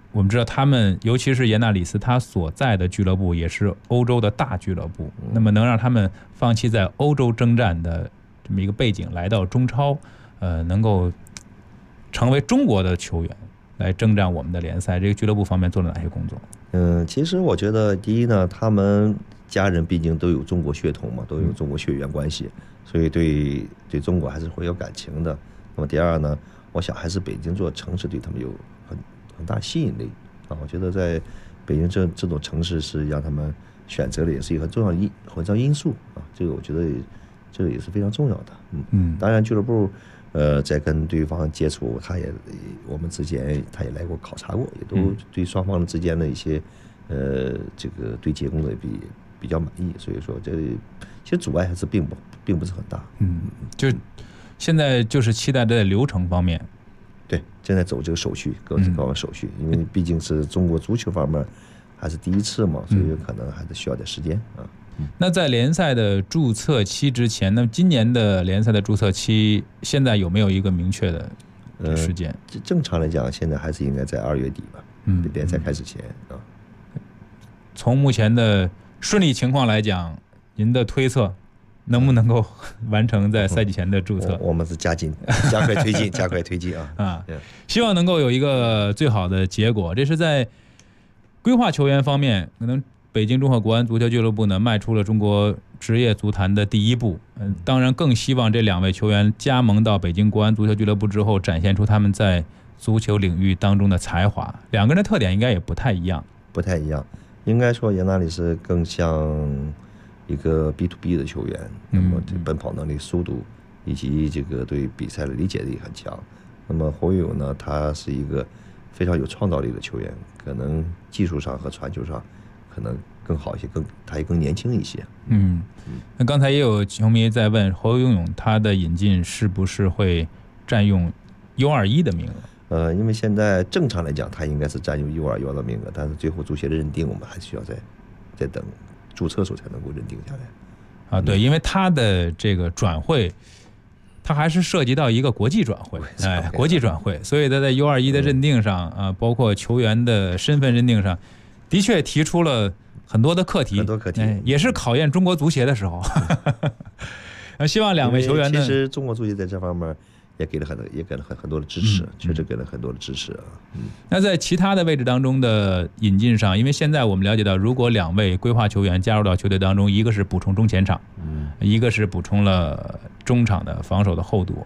我们知道他们，尤其是严纳里斯他所在的俱乐部也是欧洲的大俱乐部，那么能让他们放弃在欧洲征战的这么一个背景，来到中超，能够成为中国的球员来征战我们的联赛，这个俱乐部方面做了哪些工作？ 其实我觉得第一呢，他们家人毕竟都有中国血统嘛，都有中国血缘关系，所以对中国还是会有感情的。那么第二呢，我想还是北京这座城市对他们有很大吸引力啊。我觉得在北京这种城市是让他们选择的，也是一个很重要因素啊。这个我觉得这个也是非常重要的。当然俱乐部在跟对方接触，我们之间他也来过考察过，也都对双方之间的一些这个对接工作也比较满意，所以说这其实阻碍还是并不是很大。 就现在就是期待在流程方面， 对，正在走这个手续，各个手续，因为毕竟是中国足球方面还是第一次嘛，所以可能还是需要点时间啊。 那在联赛的注册期之前，那今年的联赛的注册期现在有没有一个明确的时间？ 正常来讲，现在还是应该在2月底吧，联赛开始前啊。 从目前的顺利情况来讲，您的推测能不能够完成在赛季前的注册？ 我们是加快推进，加快推进啊！ 希望能够有一个最好的结果。这是在规划球员方面，可能北京中赫国安足球俱乐部呢迈出了中国职业足坛的第一步。当然更希望这2位球员加盟到北京国安足球俱乐部之后，展现出他们在足球领域当中的才华。2个人的特点应该也不太一样。 应该说严纳里是更像一个 B2B 的球员，那么这奔跑能力、速度以及这个对比赛的理解力很强。那么侯永呢，他是一个非常有创造力的球员，可能技术上和传球上可能更好一些，他也更年轻一些。 那刚才也有球迷在问侯永他的引进是不是会占用 U21 的名额？ 因为现在正常来讲，他应该是占用 U21 的名额，但是最后足协的认定，我们还需要再等注册时候才能够认定下来。 对，因为他的这个转会，他还是涉及到一个国际转会，国际转会，所以他在 U21 的认定上包括球员的身份认定上，的确提出了很多的课题，也是考验中国足协的时候。希望2位球员呢， 其实中国足协在这方面也给了很多的支持，确实给了很多的支持啊。 那在其他的位置当中的引进上，因为现在我们了解到，如果2位规划球员加入到球队当中，一个是补充中前场，一个是补充了中场的防守的厚度，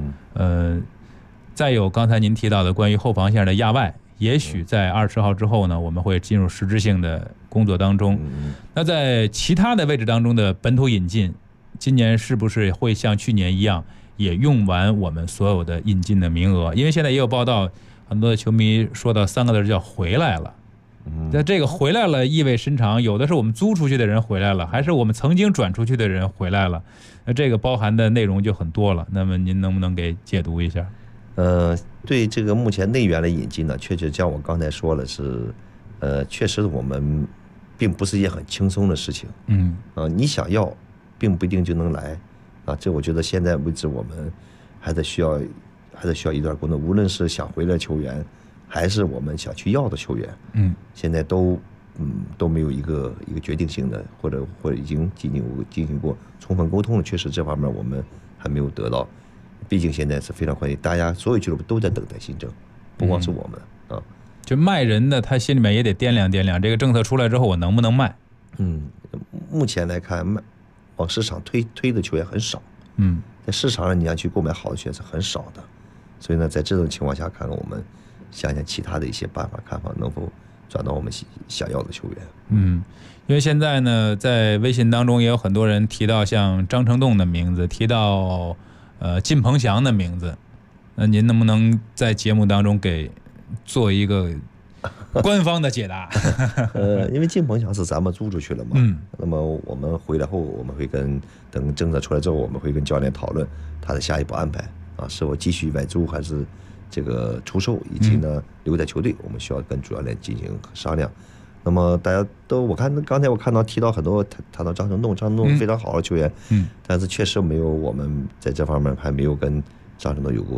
再有刚才您提到的关于后防线的亚外，也许在20号之后呢，我们会进入实质性的工作当中。那在其他的位置当中的本土引进，今年是不是会像去年一样？也用完我们所有的引进的名额，因为现在也有报道，很多的球迷说到3个字叫回来了。在这个回来了意味深长，有的是我们租出去的人回来了，还是我们曾经转出去的人回来了，那这个包含的内容就很多了。那么您能不能给解读一下？ 对这个目前内援的引进呢，确实像我刚才说了是，确实我们并不是一件很轻松的事情。你想要，并不一定就能来。这我觉得现在为止我们还得需要一段工作，无论是想回来球员，还是我们想去要的球员，现在都没有一个决定性的，或者已经进行过充分沟通了。确实这方面我们还没有得到，毕竟现在是非常快，大家所有俱乐部都在等待新政，不光是我们就卖人的他心里面也得掂量掂量，这个政策出来之后我能不能卖？ 目前来看往市场推的球员很少，在市场上你要去购买好的球员是很少的，所以呢，在这种情况下，看看我们想想其他的一些办法，看法能否转到我们想要的球员。 因为现在呢，在微信当中也有很多人提到像张成栋的名字，提到靳鹏翔的名字，那您能不能在节目当中给做一个官方的解答？ 因为靳鹏翔是咱们租出去了嘛，那么我们回来后，我们会等政策出来之后，我们会跟教练讨论他的下一步安排是否继续外租还是这个出售，以及呢留在球队，我们需要跟主教练进行商量。那么大家都，刚才我看到提到很多谈到张成栋非常好的球员，但是确实没有，我们在这方面还没有跟张成栋有过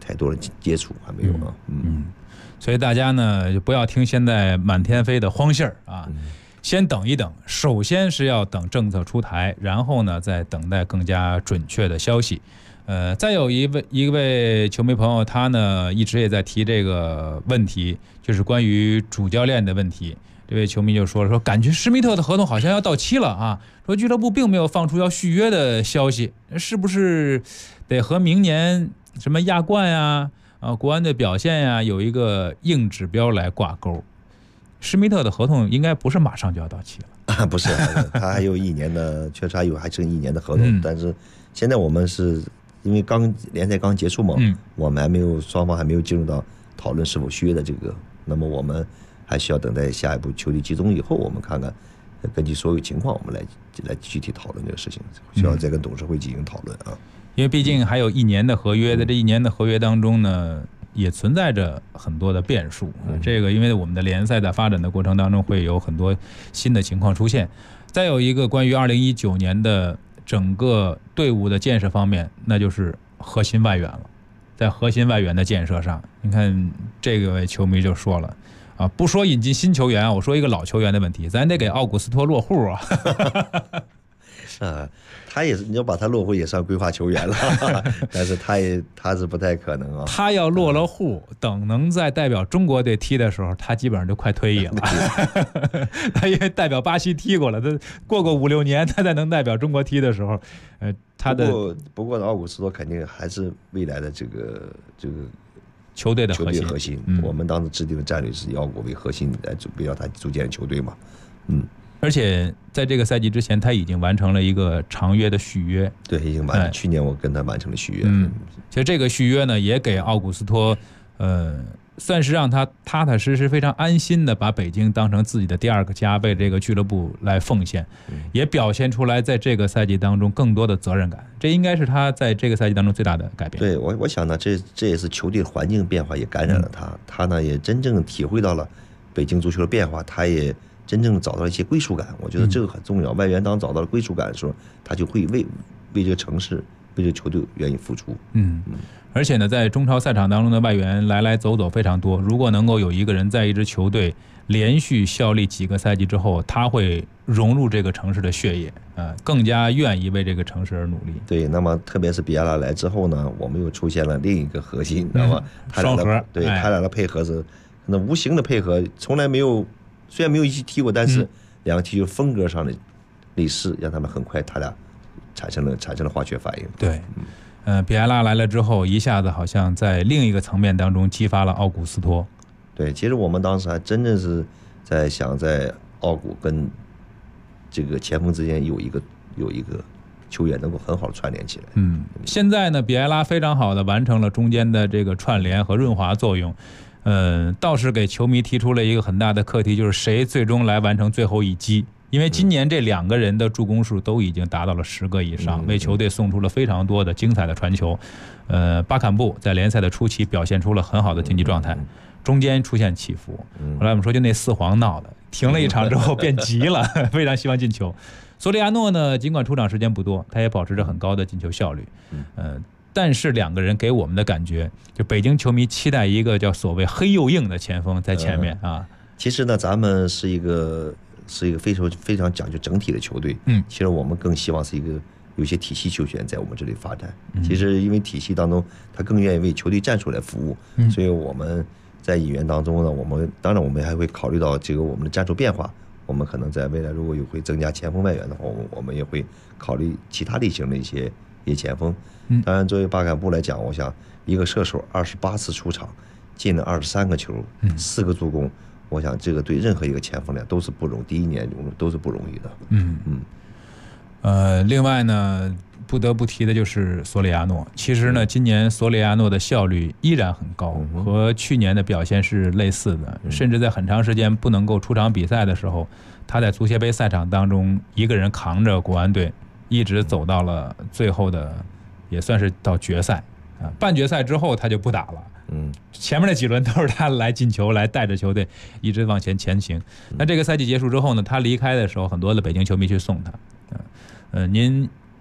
太多的接触，还没有啊。 所以大家呢就不要听现在满天飞的荒信儿啊，先等一等。首先是要等政策出台，然后呢再等待更加准确的消息。再有一位球迷朋友，他呢一直也在提这个问题，就是关于主教练的问题。这位球迷就说感觉施密特的合同好像要到期了啊，说俱乐部并没有放出要续约的消息，是不是得和明年什么亚冠呀、国安的表现呀有一个硬指标来挂钩？施密特的合同应该不是马上就要到期了不是，他还有1年的，确实还剩1年的合同，但是现在我们是因为联赛刚结束嘛，我们双方还没有进入到讨论是否续约的这个，那么我们还需要等待下一步球队集中以后，我们看看根据所有情况，我们来具体讨论这个事情，需要再跟董事会进行讨论啊。 因为毕竟还有1年的合约，在这1年的合约当中呢，也存在着很多的变数。这个因为我们的联赛在发展的过程当中会有很多新的情况出现。再有一个关于2019年的整个队伍的建设方面，那就是核心外援了。在核心外援的建设上，你看这位球迷就说了啊，不说引进新球员啊，我说一个老球员的问题，咱得给奥古斯托落户啊。 他也是，你要把他落户也算规划球员了，但是他是不太可能啊。 他要落了户，等能在代表中国队踢的时候，他基本上就快退役了。他因为代表巴西踢过了，他过5-6年，他才能代表中国踢的时候，他的不过奥古斯托肯定还是未来的这个球队的核心。我们当时制定的战略是以奥古为核心来围绕他组建球队嘛。 而且在这个赛季之前，他已经完成了一个长约的续约。 对，已经完成。去年我跟他完成了续约。 其实这个续约呢，也给奥古斯托，算是让他踏踏实实、非常安心的把北京当成自己的第2个家，为这个俱乐部来奉献，也表现出来在这个赛季当中更多的责任感。这应该是他在这个赛季当中最大的改变。 对，我想呢，这也是球队环境变化也感染了他，他呢也真正体会到了北京足球的变化，他也真正找到了一些归属感。我觉得这个很重要。外援当找到了归属感的时候，他就会为这个城市、为这个球队愿意付出。 而且呢，在中超赛场当中的外援来来走走非常多。如果能够有一个人在一支球队连续效力几个赛季之后，他会融入这个城市的血液，更加愿意为这个城市而努力。 对，那么特别是比亚拉来之后呢，我们又出现了另一个核心，那么双核。 对，他俩的配合是那无形的配合，从来没有。虽然没有一起踢过，但是2个踢球风格上的类似，让他们很快他俩产生了化学反应。 对，比埃拉来了之后，一下子好像在另一个层面当中激发了奥古斯托。 对，其实我们当时还真正是在想，在奥古跟这个前锋之间有一个球员能够很好的串联起来。 现在呢，比埃拉非常好的完成了中间的这个串联和润滑作用。倒是给球迷提出了一个很大的课题，就是谁最终来完成最后一击。因为今年这2个人的助攻数都已经达到了10个以上，为球队送出了非常多的精彩的传球。巴坎布在联赛的初期表现出了很好的竞技状态，中间出现起伏。后来我们说就那4黄闹的，停了1场之后变急了，非常希望进球。索里亚诺呢，尽管出场时间不多，他也保持着很高的进球效率。但是2个人给我们的感觉，就北京球迷期待一个叫所谓黑又硬的前锋在前面啊。 其实呢，咱们是一个非常讲究整体的球队。其实我们更希望是一个有些体系球员在我们这里发展。其实因为体系当中，他更愿意为球队战术来服务，所以我们在引援当中呢，我们还会考虑到这个我们的战术变化。我们可能在未来如果有会增加前锋外援的话，我们也会考虑其他类型的一些前锋。当然，作为巴坎布来讲，我想一个射手28次出场，进了23个球，4个助攻，我想这个对任何一个前锋来都是不容易，第1年都是不容易的。另外呢，不得不提的就是索里亚诺。其实呢，今年索里亚诺的效率依然很高，和去年的表现是类似的，甚至在很长时间不能够出场比赛的时候，他在足协杯赛场当中一个人扛着国安队，一直走到了最后的。也算是到决赛半决赛之后他就不打了。前面那几轮都是他来进球，来带着球队一直往前行。那这个赛季结束之后呢，他离开的时候，很多的北京球迷去送他。您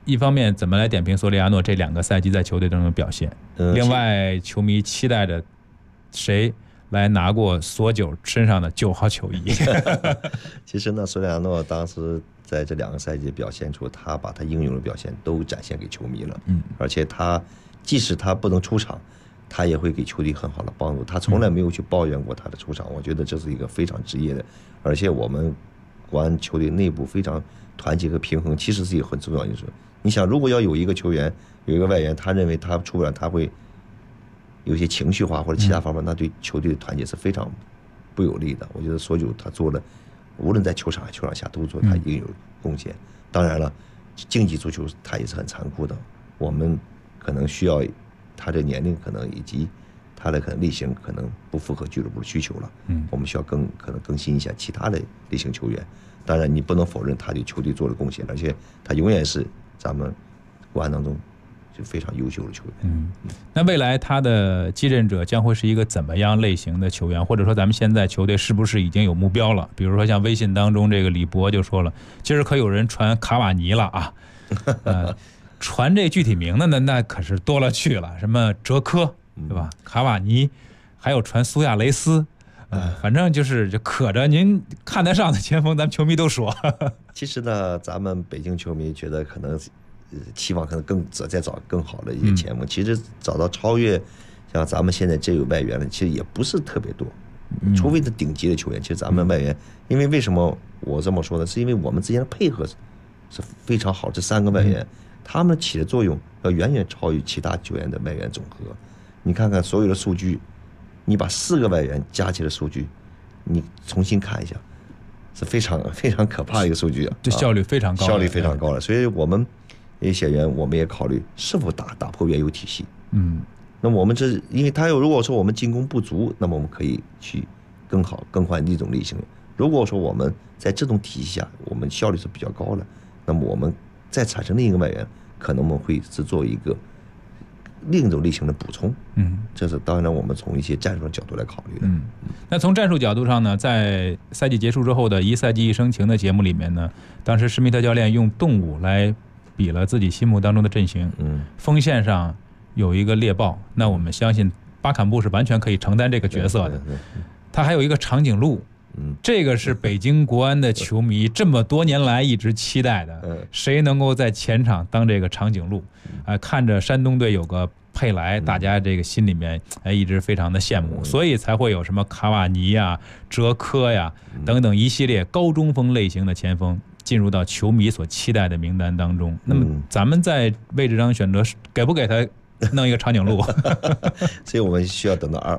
一方面怎么来点评索里亚诺这2个赛季在球队当中的表现？另外，球迷期待着谁来拿过索9身上的9号球衣？ 其实呢，索里亚诺当时在这2个赛季表现出他把他应有的表现都展现给球迷了。而且他即使他不能出场，他也会给球队很好的帮助。他从来没有去抱怨过他的出场，我觉得这是一个非常职业的。而且我们国安球队内部非常团结和平衡，其实是一个很重要的因素。你想，如果要有一个球员，有一个外援，他认为他出不了，他会有些情绪化或者其他方面，那对球队的团结是非常不有利的。我觉得索9他做了，无论在球场下都做他应有贡献。当然了，竞技足球它也是很残酷的，我们可能需要他的年龄可能以及他的可能类型可能不符合俱乐部的需求了。我们需要可能更新一下其他的类型球员。当然，你不能否认他对球队做了贡献，而且他永远是咱们国安当中就非常优秀的球员。 那未来他的继任者将会是一个怎么样类型的球员？或者说咱们现在球队是不是已经有目标了？比如说像微信当中这个李博就说了，今儿可有人传卡瓦尼了啊，传这具体名的呢，那可是多了去了，什么哲科对吧？卡瓦尼，还有传苏亚雷斯。反正就可着您看得上的前锋，咱们球迷都说。 其实呢，咱们北京球迷觉得可能期望可能再找更好的一些前锋。其实找到超越像咱们现在这有外援的，其实也不是特别多，除非是顶级的球员。其实咱们外援，因为为什么我这么说呢？是因为我们之间的配合是非常好。这3个外援，他们起的作用要远远超于其他球员的外援总和。你看看所有的数据。你把4个外援加起来的数据，你重新看一下，是非常非常可怕的一个数据啊！ 这效率非常高， 效率非常高了。所以我们一些人，我们也考虑是否打破原有体系。那么我们因为他如果说我们进攻不足，那么我们可以去更好更换一种类型。如果说我们在这种体系下，我们效率是比较高的，那么我们再产生另一个外援，可能我们会是作为一个另一种类型的补充。这是当然我们从一些战术的角度来考虑的。 那从战术角度上呢，在赛季结束之后的1赛季1生情的节目里面呢，当时施密特教练用动物来比了自己心目当中的阵型。锋线上有一个猎豹，那我们相信巴坎布是完全可以承担这个角色的。他还有一个长颈鹿。这个是北京国安的球迷这么多年来一直期待的，谁能够在前场当这个长颈鹿？看着山东队有个佩莱，大家这个心里面一直非常的羡慕，所以才会有什么卡瓦尼呀、哲科呀等等一系列高中锋类型的前锋进入到球迷所期待的名单当中。那么咱们在位置上选择给不给他弄一个长颈鹿？ 所以我们需要等到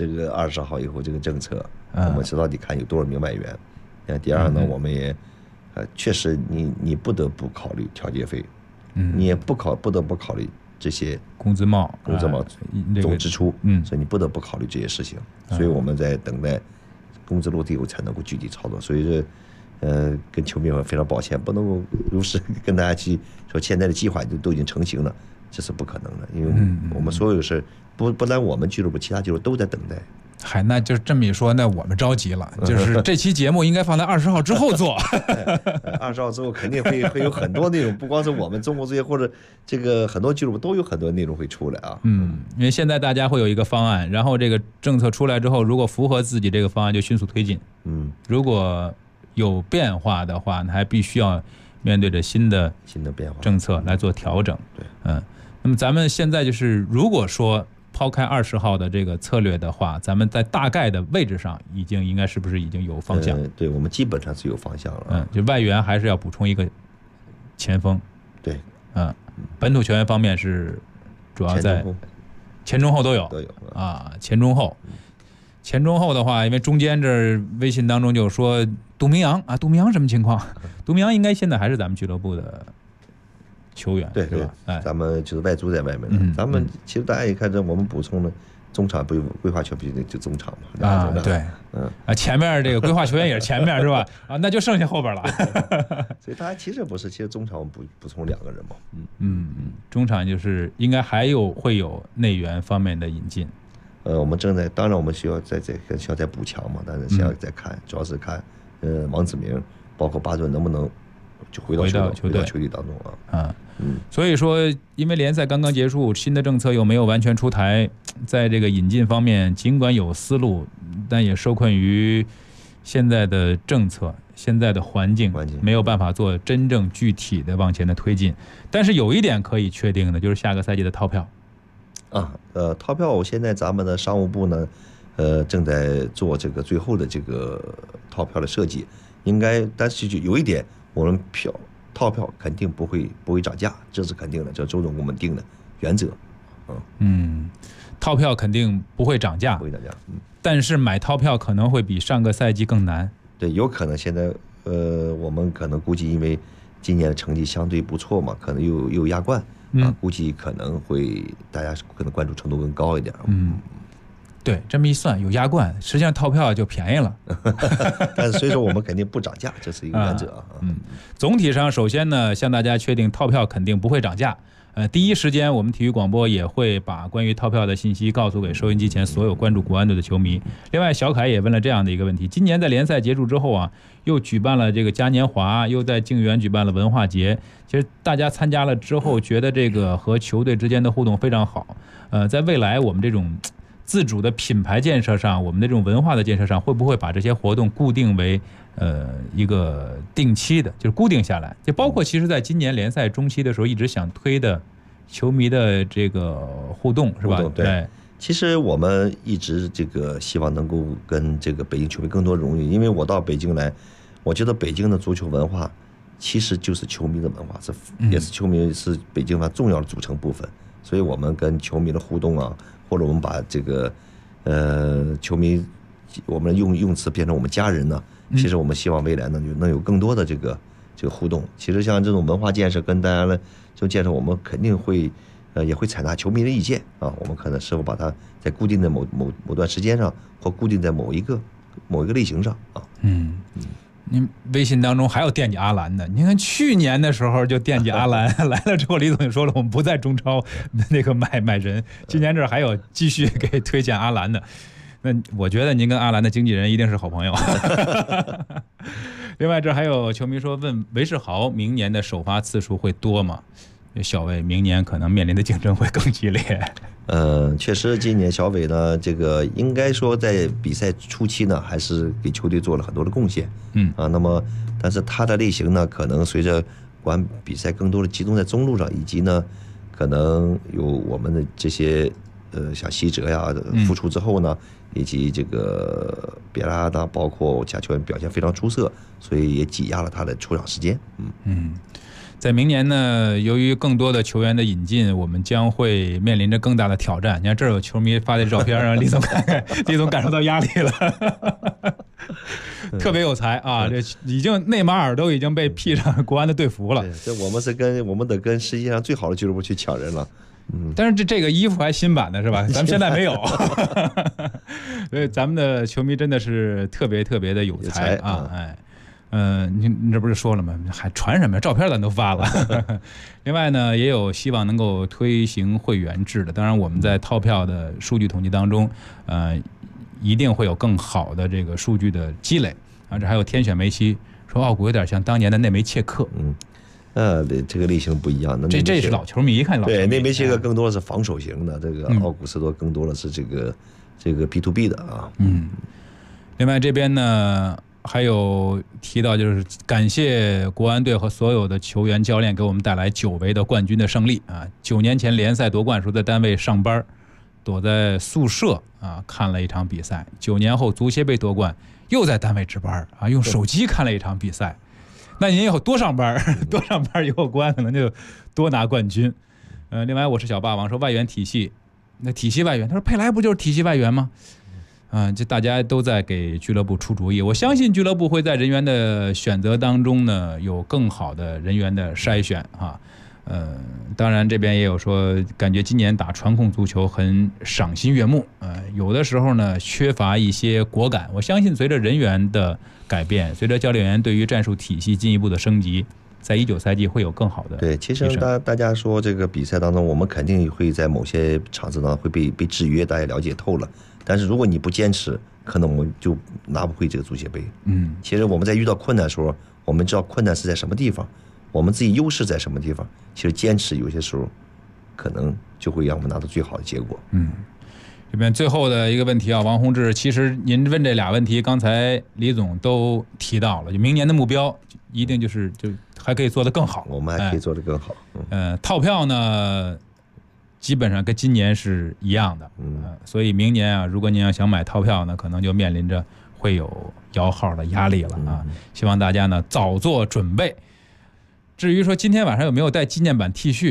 20号以后这个政策。我们知道你看有多少名外援。第二呢，我们也确实你不得不考虑调节费，你也不得不考虑这些工资帽总支出，所以你不得不考虑这些事情。所以我们在等待工资落地后才能够具体操作。所以跟球迷们非常抱歉，不能够如实跟大家去说现在的计划都已经成型了，这是不可能的，因为我们所有的事不但我们俱乐部，其他俱乐部都在等待。 那就这么一说，那我们着急了，就是这期节目应该放在20号之后做。 20号之后肯定会有很多内容，不光是我们中国足协或者这个很多俱乐部都有很多内容会出来啊。 因为现在大家会有一个方案，然后这个政策出来之后，如果符合自己这个方案就迅速推进。如果有变化的话，那还必须要面对着新的变化政策来做调整。那么咱们现在就是如果说抛开20号的这个策略的话，咱们在大概的位置上应该是不是已经有方向？ 对，我们基本上是有方向了。 就外援还是要补充一个前锋。 对， 本土球员方面是主要在前中后都有啊，前中后。前中后的话，因为中间这微信当中就说杜明阳啊，杜明阳什么情况？杜明阳应该现在还是咱们俱乐部的球员， 对吧？咱们就是外租在外面。咱们其实大家也看着，我们补充的中场不有规划球员就中场嘛。 对，前面这个规划球员也是前面是吧？那就剩下后边了。 所以大家其实不是，其实中场我们补充2个人嘛。 中场就是应该还会有内援方面的引进。 我们当然我们需要再补强嘛，但是现在在看，主要是看王子明包括巴顿能不能就回到球队当中啊。 所以说，因为联赛刚刚结束，新的政策又没有完全出台，在这个引进方面，尽管有思路，但也受困于现在的政策、现在的环境，没有办法做真正具体的往前的推进。但是有一点可以确定的，就是下个赛季的套票。 套票，现在咱们的商务部呢，正在做这个最后的这个套票的设计，但是就有一点，我们套票肯定不会涨价，这是肯定的，这周总给我们定的原则。 套票肯定不会涨价，但是买套票可能会比上个赛季更难。 对，有可能现在我们可能估计，因为今年的成绩相对不错嘛，可能又亚冠估计可能会大家可能关注程度更高一点。 对，这么一算有亚冠，实际上套票就便宜了。 但是所以说我们肯定不涨价，这是一个原则。 总体上，首先呢，向大家确定套票肯定不会涨价。第一时间我们体育广播也会把关于套票的信息告诉给收音机前所有关注国安队的球迷。另外，小凯也问了这样的一个问题：今年在联赛结束之后啊，又举办了这个嘉年华，又在静园举办了文化节。其实大家参加了之后，觉得这个和球队之间的互动非常好。在未来我们这种自主的品牌建设上，我们的这种文化的建设上，会不会把这些活动固定为一个定期的，就是固定下来？就包括其实在今年联赛中期的时候，一直想推的球迷的这个互动，是吧？ 对。其实我们一直这个希望能够跟这个北京球迷更多融入，因为我到北京来，我觉得北京的足球文化其实就是球迷的文化，也是球迷是北京文化重要的组成部分。所以我们跟球迷的互动啊，或者我们把这个球迷，我们用词变成我们家人呢，其实我们希望未来呢能有更多的这个互动。其实像这种文化建设跟大家的这种建设，我们肯定会也会采纳球迷的意见啊。我们可能是否把它在固定的某段时间上，或固定在某一个类型上啊。 您微信当中还有惦记阿兰的，您看去年的时候就惦记阿兰来了之后，李总就说了，我们不在中超那个买人，今年这还有继续给推荐阿兰的。那我觉得您跟阿兰的经纪人一定是好朋友。另外，这还有球迷说问韦世豪明年的首发次数会多吗？小韦明年可能面临的竞争会更激烈。 确实，今年小韦呢，这个应该说在比赛初期呢，还是给球队做了很多的贡献。那么，但是他的类型呢，可能随着国安比赛更多的集中在中路上，以及呢，可能有我们的这些像希哲呀复出之后呢，以及这个别拉呢，包括其他球员表现非常出色，所以也挤压了他的出场时间。 在明年呢，由于更多的球员的引进，我们将会面临着更大的挑战。你看这儿有球迷发的照片，让李总看看，李总感受到压力了。特别有才啊！这已经内马尔都已经被披上国安的队服了。 这我们得跟世界上最好的俱乐部去抢人了。 但是这个衣服还新版的是吧？咱们现在没有。所以咱们的球迷真的是特别特别的有才啊！你这不是说了吗？还传什么呀？照片咱都发了。另外呢，也有希望能够推行会员制的。当然，我们在套票的数据统计当中，一定会有更好的这个数据的积累。这还有天选梅西，说奥古有点像当年的内梅切克。 对，这个类型不一样的。 这是老球迷，一看老球迷。 对，内梅切克更多的是防守型的，这个奥古斯托更多的是这个 B2B 的啊。 另外这边呢，还有提到就是感谢国安队和所有的球员教练给我们带来久违的冠军的胜利啊！9年前联赛夺冠时候在单位上班，躲在宿舍啊看了一场比赛。9年后足协杯夺冠，又在单位值班啊，用手机看了一场比赛。那您以后多上班以后国安可能就多拿冠军。另外我是小霸王说外援体系，那体系外援，他说佩莱不就是体系外援吗？这大家都在给俱乐部出主意，我相信俱乐部会在人员的选择当中呢有更好的人员的筛选啊。当然这边也有说感觉今年打传控足球很赏心悦目，有的时候呢缺乏一些果敢。我相信随着人员的改变，随着教练员对于战术体系进一步的升级， 在19赛季会有更好的。 对，其实大家说这个比赛当中，我们肯定会在某些场子呢会被制约，大家了解透了。但是如果你不坚持，可能我们就拿不回这个足协杯。其实我们在遇到困难的时候，我们知道困难是在什么地方，我们自己优势在什么地方。其实坚持有些时候，可能就会让我们拿到最好的结果。 这边最后的一个问题啊，王宏志，其实您问这俩问题，刚才李总都提到了，就明年的目标一定就还可以做得更好， 我们还可以做得更好。 套票呢，基本上跟今年是一样的，所以明年啊，如果您要想买套票呢，可能就面临着会有摇号的压力了啊。希望大家呢早做准备。至于说今天晚上有没有带纪念版 T 恤